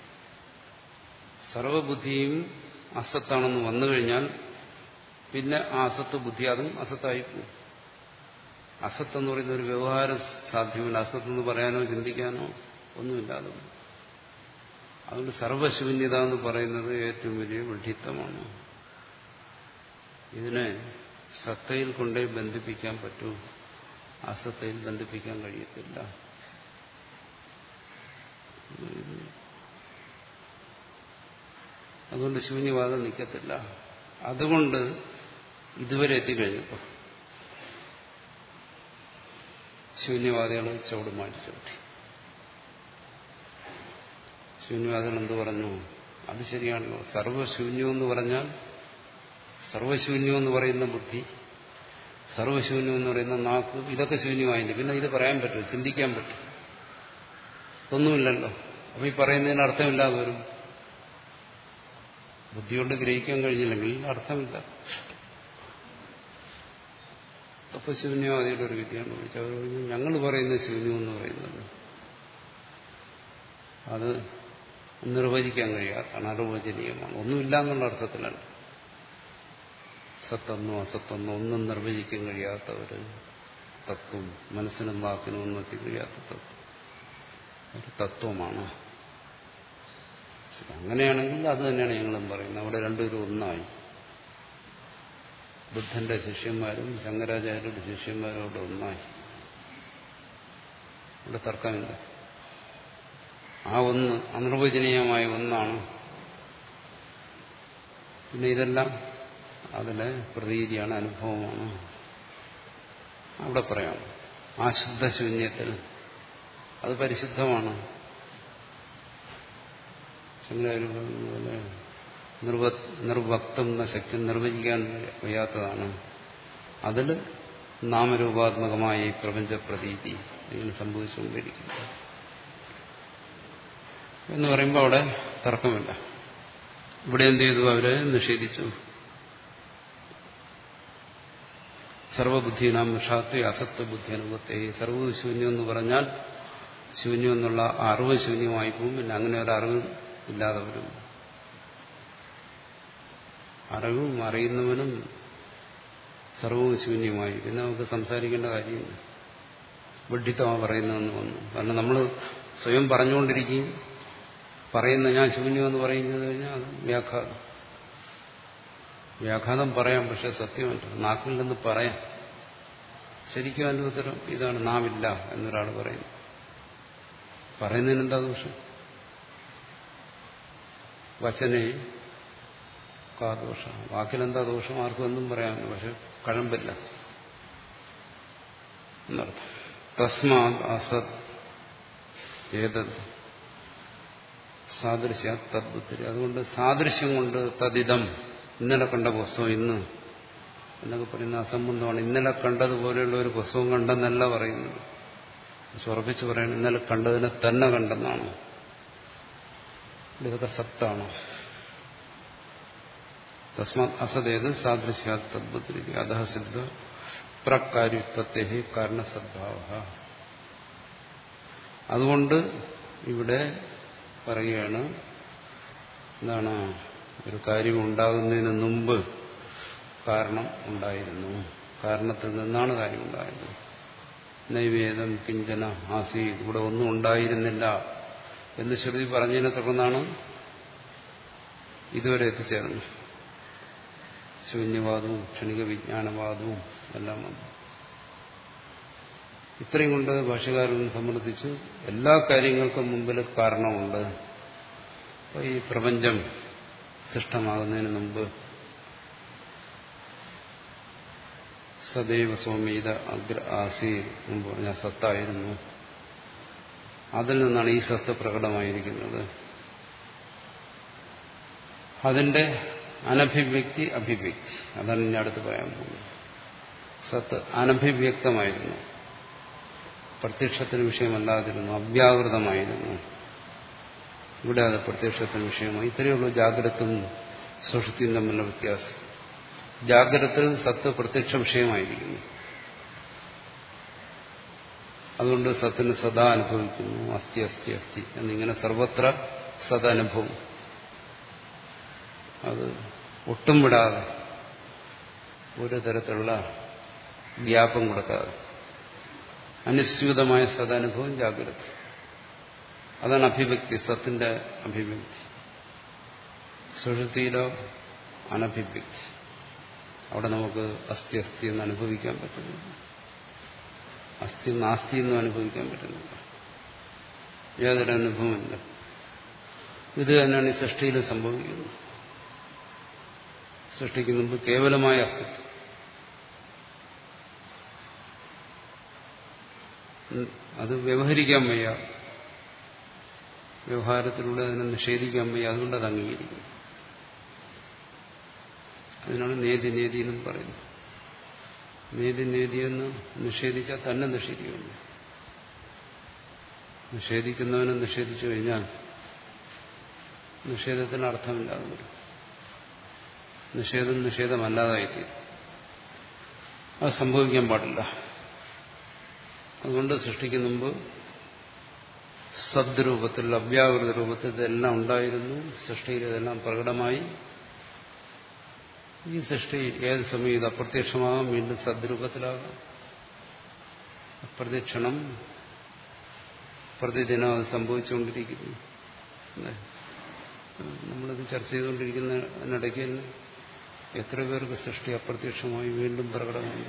സർവബുദ്ധിയും അസത്താണെന്ന് വന്നു കഴിഞ്ഞാൽ പിന്നെ ആ അസത്ത് ബുദ്ധി അതും അസത്തായിപ്പോകും. അസത്ത് എന്ന് പറയുന്ന ഒരു വ്യവഹാരം സാധ്യമല്ല. അസത്ത് എന്ന് പറയാനോ ചിന്തിക്കാനോ ഒന്നുമില്ലാതെ. അതുകൊണ്ട് സർവശൂന്യത എന്ന് പറയുന്നത് ഏറ്റവും വലിയ വിഡ്ഢിത്തമാണ്. ഇതിനെ സത്തയിൽ കൊണ്ടേ ബന്ധിപ്പിക്കാൻ പറ്റൂ, അസത്തയിൽ ബന്ധിപ്പിക്കാൻ കഴിയത്തില്ല. അതുകൊണ്ട് ശൂന്യവാദം നിൽക്കത്തില്ല. അതുകൊണ്ട് ഇതുവരെ എത്തിക്കഴിഞ്ഞപ്പോൾ ശൂന്യവാദികൾ ചുവട് മാറ്റി ചവിട്ടി. ശൂന്യവാദികൾ എന്ത് പറഞ്ഞു? അത് ശരിയാണല്ലോ, സർവശൂന്യം എന്ന് പറഞ്ഞാൽ സർവശൂന്യം എന്ന് പറയുന്ന ബുദ്ധി, സർവശൂന്യം എന്ന് പറയുന്ന നാക്ക്, ഇതൊക്കെ ശൂന്യമായില്ല. പിന്നെ ഇത് പറയാൻ പറ്റും, ചിന്തിക്കാൻ പറ്റും, ഒന്നുമില്ലല്ലോ. അപ്പൊ ഈ പറയുന്നതിന് അർത്ഥമില്ലാതെ വരും. ബുദ്ധി കൊണ്ട് ഗ്രഹിക്കാൻ കഴിഞ്ഞില്ലെങ്കിൽ അർത്ഥമില്ല. അപ്പൊ ശൂന്യവാദിയുടെ ഒരു വിദ്യയാണ് വിളിച്ചത്. അവർ പറഞ്ഞു, ഞങ്ങൾ പറയുന്ന ശൂന്യം എന്ന് പറയുന്നത് അത് നിർവചിക്കാൻ കഴിയാത്തതാണ്, അനിർവചനീയമാണ്. ഒന്നുമില്ല എന്നുള്ള അർത്ഥത്തിലല്ല. സത്തെന്നോ അസത്തെന്നോ ഒന്നും നിർവചിക്കാൻ കഴിയാത്ത ഒരു തത്വം, മനസ്സിനും വാക്കിനും ഒന്നും എത്തി കഴിയാത്ത തത്വം, ഒരു തത്വമാണ്. അങ്ങനെയാണെങ്കിൽ അത് തന്നെയാണ് ഞങ്ങളും പറയുന്നത്. അവിടെ രണ്ടുപേരും ഒന്നായി. ബുദ്ധന്റെ ശിഷ്യന്മാരും ശങ്കരാചാര്യരുടെ ശിഷ്യന്മാരും അവിടെ ഒന്നായി. ഇവിടെ തർക്കമില്ല. ആ ഒന്ന് അനിർവചനീയമായ ഒന്നാണ്. പിന്നെ ഇതെല്ലാം അതിലെ പ്രതീതിയാണ്, അനുഭവമാണ്. അവിടെ പറയാം ആ ശുദ്ധശൂന്യത്തിൽ അത് പരിശുദ്ധമാണ്. ശങ്കരാചാര്യ നിർവക്തം എന്ന ശക്തി നിർവചിക്കാൻ വയ്യാത്തതാണ്. അതിൽ നാമരൂപാത്മകമായ ഈ പ്രപഞ്ച പ്രതീതി ഇതിന് സംഭവിച്ചുകൊണ്ടിരിക്കുന്നു എന്ന് പറയുമ്പോൾ അവിടെ തർക്കമില്ല. ഇവിടെ എന്ത് ചെയ്തു? അവരെ നിഷേധിച്ചു. സർവബുദ്ധീനാം വിഷാത്വ അസത്വബുദ്ധി അനുഭവത്തെ. സർവശൂന്യം എന്ന് പറഞ്ഞാൽ ശൂന്യം എന്നുള്ള അറിവ് ശൂന്യമായി പോകും. പിന്നെ അങ്ങനെ ഒരു അറിവ് ഇല്ലാതെ വരും. അറിവും അറിയുന്നവനും സർവവും ശൂന്യമായി. പിന്നെ നമുക്ക് സംസാരിക്കേണ്ട കാര്യമില്ല. വിഡ്ഢിത്തമാണ് പറയുന്നതെന്ന് വന്നു. കാരണം നമ്മൾ സ്വയം പറഞ്ഞുകൊണ്ടിരിക്കുകയും പറയുന്ന ഞാൻ ശൂന്യമെന്ന് പറയുന്നത് കഴിഞ്ഞാൽ അത് വ്യാഘാതം. വ്യാഘാതം പറയാം, പക്ഷെ സത്യമല്ല. നാക്കിൽ നിന്ന് പറയാം. ശരിക്കും അതിന്റെ ഉത്തരം ഇതാണ്, നാവില്ല എന്നൊരാൾ പറയുന്നു. പറയുന്നതിന് എന്താ ദോഷം? വചനേ കാ ദോഷം. വാക്കിലെന്താ ദോഷം? ആർക്കും എന്തും പറയാമെന്ന്, പക്ഷെ കഴമ്പില്ല എന്നർത്ഥം. തസ്മാത് അസത് ഏതത് സാദൃശ്യ തദ്ബുദ്ധി. അതുകൊണ്ട് സാദൃശ്യം കൊണ്ട് തദിതം, ഇന്നലെ കണ്ട പുസ്തകം ഇന്ന് എന്നൊക്കെ പറയുന്ന അസംബന്ധമാണ്. ഇന്നലെ കണ്ടതുപോലെയുള്ള ഒരു പുസ്തകം കണ്ടെന്നല്ല പറയുന്നത്. ഉറപ്പിച്ച് പറയണം, ഇന്നലെ കണ്ടതിനെ തന്നെ കണ്ടെന്നാണ്. ഇതൊക്കെ സത്താണ്. തസ്മാത് അസതേത് സാദൃശ്യ തദ്ബുദ്ധി അധഃ സിദ്ധ പ്രകാര്യുത്പത്തേ കാരണസദ്ഭാവ. അതുകൊണ്ട് ഇവിടെ പറയുകയാണ്, എന്താണ്, ഒരു കാര്യം ഉണ്ടാകുന്നതിന് മുമ്പ് കാരണം ഉണ്ടായിരുന്നു. കാരണത്തിൽ നിന്നാണ് കാര്യം ഉണ്ടായത്. നൈവേദം കിഞ്ചന ആസി, ഇവിടെ ഒന്നും ഉണ്ടായിരുന്നില്ല എന്ന് ശ്രുതി പറഞ്ഞതിനെ തുടർന്നാണ് ഇതുവരെ എത്തിച്ചേർന്നു. ശൂന്യവാദവും ക്ഷണിക വിജ്ഞാനവാദവും എല്ലാം വന്നു. ഇത്രയും കൊണ്ട് ഭാഷ്യകാരൻ സമ്മർദ്ദിച്ചു എല്ലാ കാര്യങ്ങൾക്കും മുമ്പിൽ കാരണമുണ്ട്. അപ്പോൾ ഈ പ്രപഞ്ചം സൃഷ്ടമാകുന്നതിന് മുമ്പ് സദൈവ സൗമ്യത അഗ്ര ആസീ എന്ന് പറഞ്ഞ സത്തായിരുന്നു. അതിൽ നിന്നാണ് ഈ സത്ത് പ്രകടമായിരിക്കുന്നത്. അതിന്റെ അനഭിവ്യക്തി അഭിവ്യക്തി, അതാണ് ഇനി അടുത്ത് പറയാൻ പോകുന്നത്. സത്ത് അനഭിവ്യക്തമായിരുന്നു, പ്രത്യക്ഷത്തിന് വിഷയമല്ലാതിരുന്നു, അവ്യാകൃതമായിരുന്നു. ഇവിടെ അത് പ്രത്യക്ഷത്തിന് വിഷയമായി. ഇത്രയേ ഉള്ളൂ ജാഗ്രതും സുഷുപ്തിയും തമ്മിലുള്ള വ്യത്യാസം. ജാഗ്രതത്തിൽ സത്ത് പ്രത്യക്ഷ വിഷയമായിരിക്കുന്നു. അതുകൊണ്ട് സത്തിന് സദാ അനുഭവിക്കുന്നു. അസ്ഥി അസ്ഥി അസ്ഥി എന്നിങ്ങനെ സർവത്ര സദനുഭവം. അത് ഒട്ടും വിടാതെ, ഒരു തരത്തിലുള്ള വ്യാപം കൊടുക്കാതെ അനുസ്യൂതമായ സദാനുഭവം ജാഗ്രത. അതാണ് അഭിവ്യക്തി, സത്തിന്റെ അഭിവ്യക്തി. സുഷുപ്തിയിലോ അനഭിവ്യക്തി. അവിടെ നമുക്ക് അസ്ഥി അസ്ഥി എന്ന് അനുഭവിക്കാൻ പറ്റുന്നില്ല, അസ്ഥി നാസ്തി എന്നും അനുഭവിക്കാൻ പറ്റുന്നില്ല, യാതൊരു അനുഭവമില്ല. ഇത് തന്നെയാണ് ഈ സൃഷ്ടിയിൽ സംഭവിക്കുന്നത്. സൃഷ്ടിക്ക് മുമ്പ് കേവലമായ അസ്തിത്വം, അത് വ്യവഹരിക്കാൻ വയ്യ, വ്യവഹാരത്തിലൂടെ അതിനെ നിഷേധിക്കാൻ വയ്യ, അതുകൊണ്ട് അത് അംഗീകരിക്കും. അതിനാണ് നേതി നേതി എന്നും പറയുന്നത്. നേതി നേതിയെന്ന് നിഷേധിച്ചാൽ തന്നെ നിഷേധിക്കുന്നു. നിഷേധിക്കുന്നവനെ നിഷേധിച്ചു കഴിഞ്ഞാൽ നിഷേധത്തിന് അർത്ഥമില്ലാതെ വരും. നിഷേധം നിഷേധമല്ലാതായിത്തീരും. അത് സംഭവിക്കാൻ പാടില്ല. അതുകൊണ്ട് സൃഷ്ടിക്ക് മുമ്പ് സദ്രൂപത്തിൽ, അവ്യാകൃത രൂപത്തിൽ ഇതെല്ലാം ഉണ്ടായിരുന്നു. സൃഷ്ടിയിൽ ഇതെല്ലാം പ്രകടമായി. ഈ സൃഷ്ടി ഏത് സമയം ഇത് അപ്രത്യക്ഷമാകാം, വീണ്ടും സദ്രൂപത്തിലാകാം. അപ്രത്യക്ഷണം പ്രതിദിനം അത് സംഭവിച്ചുകൊണ്ടിരിക്കുന്നു. നമ്മളിത് ചർച്ച ചെയ്തുകൊണ്ടിരിക്കുന്നതിനിടയ്ക്ക് തന്നെ എത്ര പേർക്ക് സൃഷ്ടി അപ്രത്യക്ഷമായി വീണ്ടും പ്രകടമായി.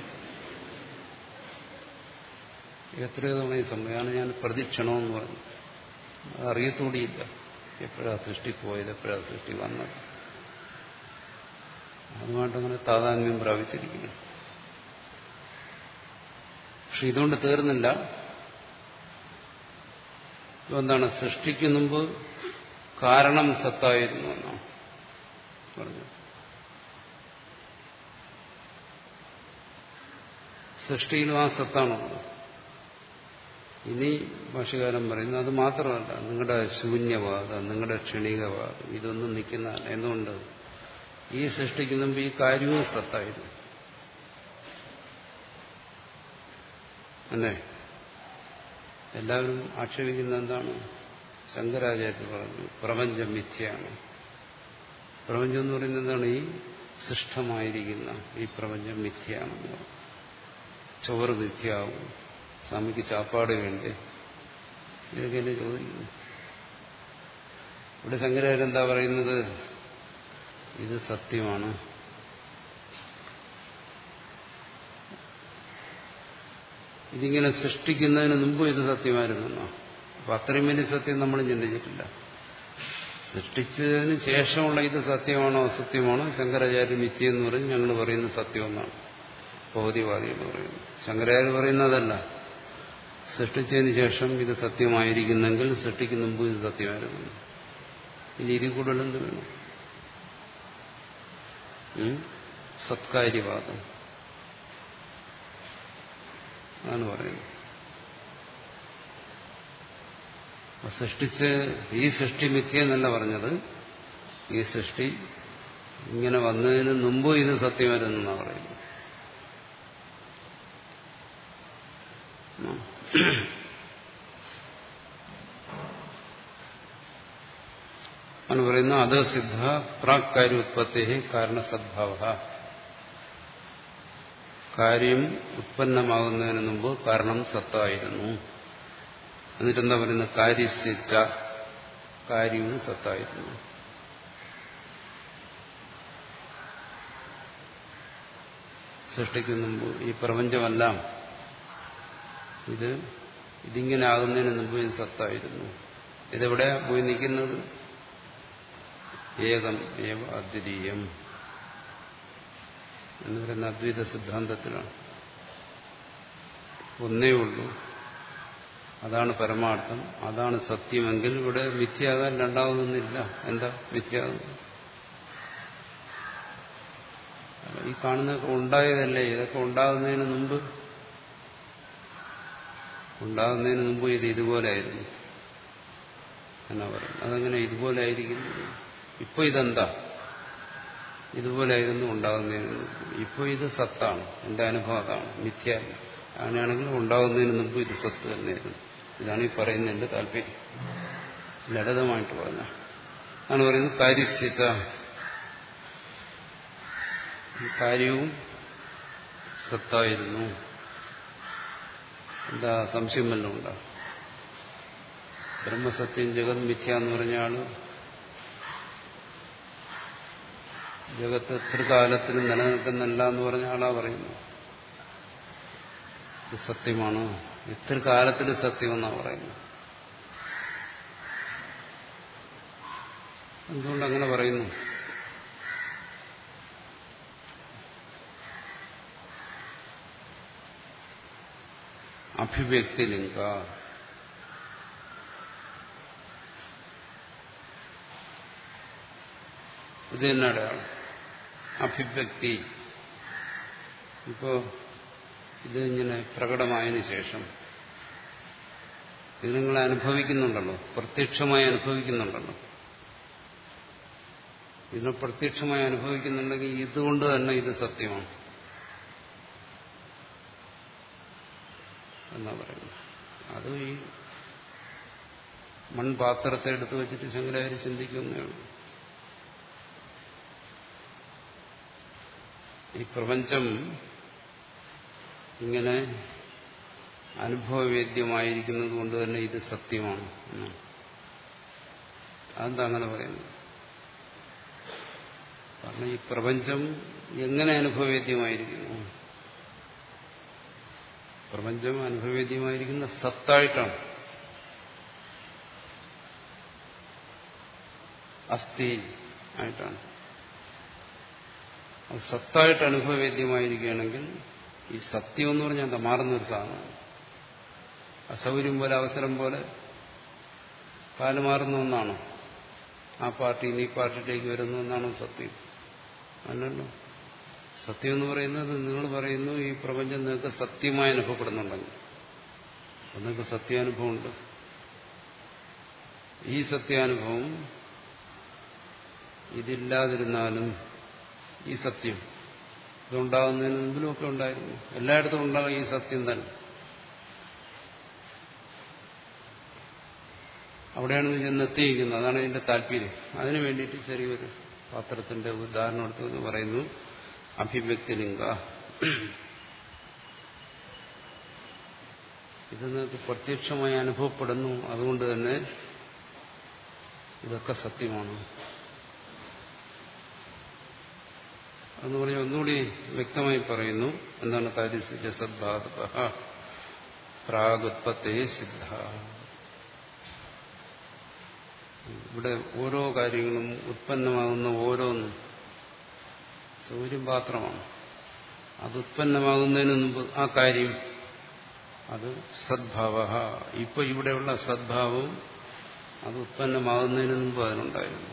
എത്രയോ തവണ ഈ സമയമാണ് ഞാൻ പ്രതീക്ഷണമെന്ന് പറഞ്ഞു. അത് അറിയത്തൂടിയില്ല എപ്പോഴാണ് സൃഷ്ടി പോയത്, എപ്പോഴാണ് സൃഷ്ടി വന്നത്. അതുമായിട്ടങ്ങനെ താതാത്മ്യം പ്രാപിച്ചിരിക്കുന്നു. പക്ഷെ ഇതുകൊണ്ട് തീർന്നില്ല. എന്താണ്? സൃഷ്ടിക്ക് മുമ്പ് കാരണം സത്തായിരുന്നു എന്നാണ് പറഞ്ഞു. സൃഷ്ടിയിലും ആ സത്താണുള്ളത്. ഇനി ഭാഷ്യകാരൻ പറയുന്നത് അത് മാത്രമല്ല, നിങ്ങളുടെ ശൂന്യവാദം, നിങ്ങളുടെ ക്ഷണികവാദം ഇതൊന്നും നിൽക്കുന്നതല്ല. എന്തുകൊണ്ട്? ഈ സൃഷ്ടിക്ക് മുമ്പ് ഈ കാര്യവും സത്തായിരുന്നു അല്ലേ? എല്ലാവരും ആക്ഷേപിക്കുന്ന എന്താണ്? ശങ്കരാചാര്യർ പറഞ്ഞു പ്രപഞ്ചം മിഥ്യയാണ്. പ്രപഞ്ചം എന്ന് പറയുന്നത് എന്താണ്? ഈ സൃഷ്ടമായിരിക്കുന്ന ഈ പ്രപഞ്ചം മിഥ്യയാണെന്ന് പറഞ്ഞു. ചോറ് മിഥ്യയാവും, സ്വാമിക്ക് ചാപ്പാട് വേണ്ടേ, ഇതൊക്കെ എന്നെ ചോദിക്കുന്നു. ഇവിടെ ശങ്കരാചാര്യർ എന്താ പറയുന്നത്? ഇത് സത്യമാണ്. ഇതിങ്ങനെ സൃഷ്ടിക്കുന്നതിന് മുമ്പ് ഇത് സത്യമായിരുന്നോ? അപ്പൊ അത്രയും വലിയ സത്യം നമ്മൾ ചിന്തിച്ചിട്ടില്ല. സൃഷ്ടിച്ചതിന് ശേഷമുള്ള ഇത് സത്യമാണോ അസത്യമാണോ? ശങ്കരാചാര്യ മിഥ്യ എന്ന് പറഞ്ഞ് ഞങ്ങൾ പറയുന്നത് സത്യമെന്നാണ് ഭൗതികവാദി എന്ന് പറയുന്നത്. ശങ്കരാചാര്യ പറയുന്നതല്ല, സൃഷ്ടിച്ചതിന് ശേഷം ഇത് സത്യമായിരിക്കുന്നെങ്കിൽ സൃഷ്ടിക്ക് മുമ്പ് ഇത് സത്യമായിരുന്നു. ഇനി ഇതിൽ കൂടുതൽ എന്ത് വേണം? സത്കാര്യവാദം അതാണ് പറയുന്നത്. സൃഷ്ടിച്ച് ഈ സൃഷ്ടി മിഥ്യ എന്നല്ല പറഞ്ഞത്, ഈ സൃഷ്ടി ഇങ്ങനെ വന്നതിന് മുമ്പ് ഇത് സത്യമായിരുന്നെന്നാണ് പറയുന്നത്. അവന് പറയുന്നു അത് സിദ്ധ പ്രാക് കാര്യോത്പത്തി കാരണസദ്ഭാവ. കാര്യം ഉത്പന്നമാകുന്നതിന് മുമ്പ് കാരണം സത്തായിരുന്നു. എന്നിട്ടെന്താ പറയുന്നത്? കാര്യസിദ്ധ, കാര്യവും സത്തായിരുന്നു. സൃഷ്ടിക്കുന്ന മുമ്പ് ഈ പ്രപഞ്ചമെല്ലാം ഇത് ഇതിങ്ങനെ ആകുന്നതിന് മുമ്പ് ഇത് സത്തായിരുന്നു. ഇതെവിടെയാ പോയി നിൽക്കുന്നത്? ഏകം ഏവ അദ്വിതീയം എന്ന് പറയുന്ന അദ്വൈത സിദ്ധാന്തത്തിലാണ്. ഒന്നേ ഉള്ളൂ, അതാണ് പരമാർത്ഥം, അതാണ് സത്യമെങ്കിൽ ഇവിടെ മിഥ്യയാകാൻ രണ്ടാമതൊന്നില്ല. എന്താ മിഥ്യയാകുന്നത്? ഈ കാണുന്നതൊക്കെ ഉണ്ടായതല്ലേ? ഇതൊക്കെ ഉണ്ടാകുന്നതിന് മുമ്പ് ഉണ്ടാകുന്നതിന് മുമ്പ് ഇത് ഇതുപോലെ ആയിരുന്നു എന്നാ പറയും. അതങ്ങനെ ഇതുപോലെ ആയിരിക്കുന്നു. ഇപ്പൊ ഇതെന്താ? ഇതുപോലെ ആയിരുന്നു ഉണ്ടാകുന്നതിന് മുമ്പ്. ഇപ്പൊ ഇത് സത്താണ്. എന്റെ അനുഭവം അതാണ്, മിഥ്യ. അങ്ങനെയാണെങ്കിൽ ഉണ്ടാകുന്നതിന് മുമ്പ് ഇത് സത്ത് തന്നെയായിരുന്നു. ഇതാണ് ഈ പറയുന്നതിന്റെ താല്പര്യം. ലളിതമായിട്ട് പറഞ്ഞ ആണ് പറയുന്നത്. കാര്യസ്ഥിത, കാര്യവും സത്തായിരുന്നു. എന്താ സംശയം വല്ലതും ഉണ്ടോ? ബ്രഹ്മസത്യം ജഗത് മിഥ്യ എന്ന് പറഞ്ഞ ആള് ജഗത്ത് ത്രികാലത്തിലും നിലനിൽക്കുന്നില്ല എന്ന് പറഞ്ഞ ആളാ പറയുന്നു. ഇത് സത്യമാണ്, എത്ര കാലത്തിൽ സത്യമെന്നാ പറയുന്നു. എന്തുകൊണ്ടങ്ങനെ പറയുന്നു? അഭിവ്യക്തി ലിംഗ, ഇത് തന്നെയാണ് അഭിവ്യക്തി. ഇപ്പോ ഇത് ഇങ്ങനെ പ്രകടമായതിനു ശേഷം ഇത് നിങ്ങൾ അനുഭവിക്കുന്നുണ്ടല്ലോ, പ്രത്യക്ഷമായി അനുഭവിക്കുന്നുണ്ടല്ലോ. ഇതിനെ പ്രത്യക്ഷമായി അനുഭവിക്കുന്നുണ്ടെങ്കിൽ ഇതുകൊണ്ട് തന്നെ ഇത് സത്യമാണ് എന്നാ പറയുന്നത്. അത് ഈ മൺപാത്രത്തെ എടുത്തു വെച്ചിട്ട് ശങ്കരാചാര്യ ചിന്തിക്കുന്നേ ഉള്ളൂ. ഈ പ്രപഞ്ചം ഇങ്ങനെ അനുഭവവേദ്യമായിരിക്കുന്നത് കൊണ്ട് തന്നെ ഇത് സത്യമാണ് എന്നാണ്. അതെന്താ അങ്ങനെ പറയുന്നത്? കാരണം ഈ പ്രപഞ്ചം എങ്ങനെ അനുഭവവേദ്യമായിരിക്കുന്നു? പ്രപഞ്ചം അനുഭവവേദ്യമായിരിക്കുന്ന സത്തായിട്ടാണ്. അസ്ഥി ആയിട്ടാണ്. അത് സത്തായിട്ട് അനുഭവവേദ്യമായിരിക്കുകയാണെങ്കിൽ ഈ സത്യം എന്ന് പറഞ്ഞാൽ എന്താ? മാറുന്നൊരു സാധനമാണ്. അസൗകര്യം പോലെ, അവസരം പോലെ കാല് മാറുന്ന ഒന്നാണ്. ആ പാർട്ടിയിൽ നിന്ന് ഈ പാർട്ടിയിലേക്ക് വരുന്ന ഒന്നാണ് സത്യം. അല്ലല്ലോ. സത്യം എന്ന് പറയുന്നത് നിങ്ങൾ പറയുന്നു ഈ പ്രപഞ്ചം നിങ്ങൾക്ക് സത്യമായി അനുഭവപ്പെടുന്നുണ്ടെങ്കിൽ നിങ്ങൾക്ക് സത്യാനുഭവമുണ്ട്. ഈ സത്യാനുഭവം ഇതില്ലാതിരുന്നാലും ഈ സത്യം ഇതുണ്ടാകുന്നതിന് മുമ്പിലുമൊക്കെ ഉണ്ടായിരുന്നു. എല്ലായിടത്തും ഉണ്ടാകും ഈ സത്യം തന്നെ. അവിടെയാണ് ചെന്നെത്തിയിരിക്കുന്നത്. അതാണ് ഇതിന്റെ താല്പര്യം. അതിനു വേണ്ടിയിട്ട് ചെറിയൊരു പാത്രത്തിന്റെ ഉദാഹരണം എടുത്തു പറയുന്നു. അഭിവ്യക്തി ലിംഗ, ഇത് നിങ്ങൾക്ക് പ്രത്യക്ഷമായി അനുഭവപ്പെടുന്നു. അതുകൊണ്ട് തന്നെ ഇതൊക്കെ സത്യമാണ് എന്ന് പറഞ്ഞ് ഒന്നുകൂടി വ്യക്തമായി പറയുന്നു. എന്താണ്? കാര്യസിദ്ധ സദ്ഭാവ പ്രാഗുത്പത്തേ സിദ്ധ. ഇവിടെ ഓരോ കാര്യങ്ങളും ഉത്പന്നമാകുന്ന ഓരോന്നും സൗകര്യം പാത്രമാണ്. അത് ഉത്പന്നമാകുന്നതിന് മുമ്പ് ആ കാര്യം അത് സദ്ഭാവ. ഇപ്പൊ ഇവിടെയുള്ള സദ്ഭാവം അത് ഉത്പന്നമാകുന്നതിന് മുമ്പ് അതിനുണ്ടായിരുന്നു.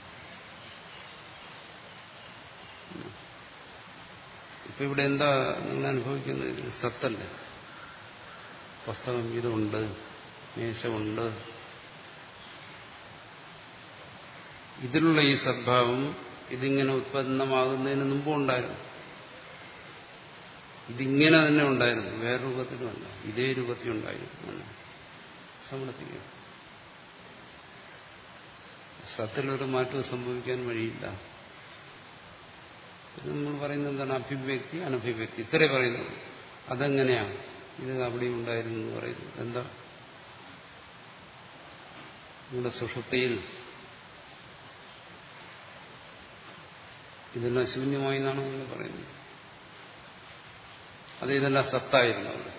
ഇപ്പൊ ഇവിടെ എന്താ നിങ്ങൾ അനുഭവിക്കുന്നത്? സത്തല്ലേ. പുസ്തകം ഇതുണ്ട്, മേശമുണ്ട്. ഇതിലുള്ള ഈ സദ്ഭാവം ഇതിങ്ങനെ ഉത്പന്നമാകുന്നതിന് മുമ്പും ഉണ്ടായിരുന്നു. ഇതിങ്ങനെ തന്നെ ഉണ്ടായിരുന്നു, വേറെ രൂപത്തിലുമല്ല, ഇതേ രൂപത്തിലുണ്ടായിരുന്നു. സമ്മതിക്കുക. സത്തിലൊരു മാറ്റവും സംഭവിക്കാൻ വഴിയില്ല. ഇത് നമ്മൾ പറയുന്നത് എന്താണ്? അഭിവ്യക്തി, അനഭിവ്യക്തി, ഇത്രേ പറയുന്നത്. അതെങ്ങനെയാണ് ഇത് അവിടെ ഉണ്ടായിരുന്നു എന്ന് പറയുന്നത്? എന്താ? നിങ്ങളുടെ സുഷുപ്തിയിൽ ഇതെല്ലാം ശൂന്യമായി എന്നാണ് നിങ്ങൾ പറയുന്നത്. അത് ഇതെല്ലാം സത്തായിരുന്നു അവിടെ.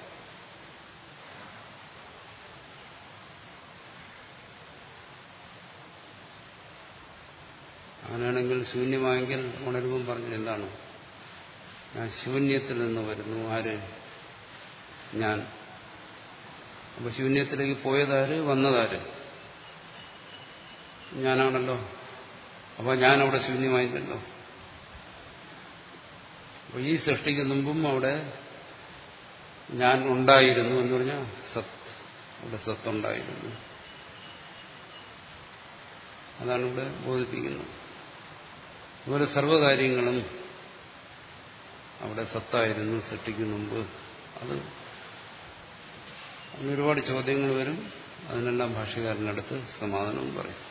അങ്ങനെയാണെങ്കിൽ ശൂന്യമായെങ്കിൽ ഉണരുമ്പം പറഞ്ഞത് എന്താണ്? ഞാൻ ശൂന്യത്തിൽ നിന്ന് വരുന്നു. ആര്? ഞാൻ. അപ്പൊ ശൂന്യത്തിലേക്ക് പോയതാര്, വന്നതാര്? ഞാനാണല്ലോ. അപ്പൊ ഞാനവിടെ ശൂന്യമായില്ലല്ലോ. അപ്പൊ ഈ സൃഷ്ടിക്ക് മുമ്പും അവിടെ ഞാൻ ഉണ്ടായിരുന്നു എന്ന് പറഞ്ഞാൽ സത്ത്, അവിടെ സത്തുണ്ടായിരുന്നു. അതാണ് ഇവിടെ ബോധിപ്പിക്കുന്നത്. അതുപോലെ സർവ്വകാര്യങ്ങളും അവിടെ സത്തായിരുന്നു സൃഷ്ടിക്ക് മുമ്പ്. അത് അതിനൊരുപാട് ചോദ്യങ്ങൾ വരും. അതിനെല്ലാം ഭാഷ്യകാരനടുത്ത് സമാധാനവും പറയും.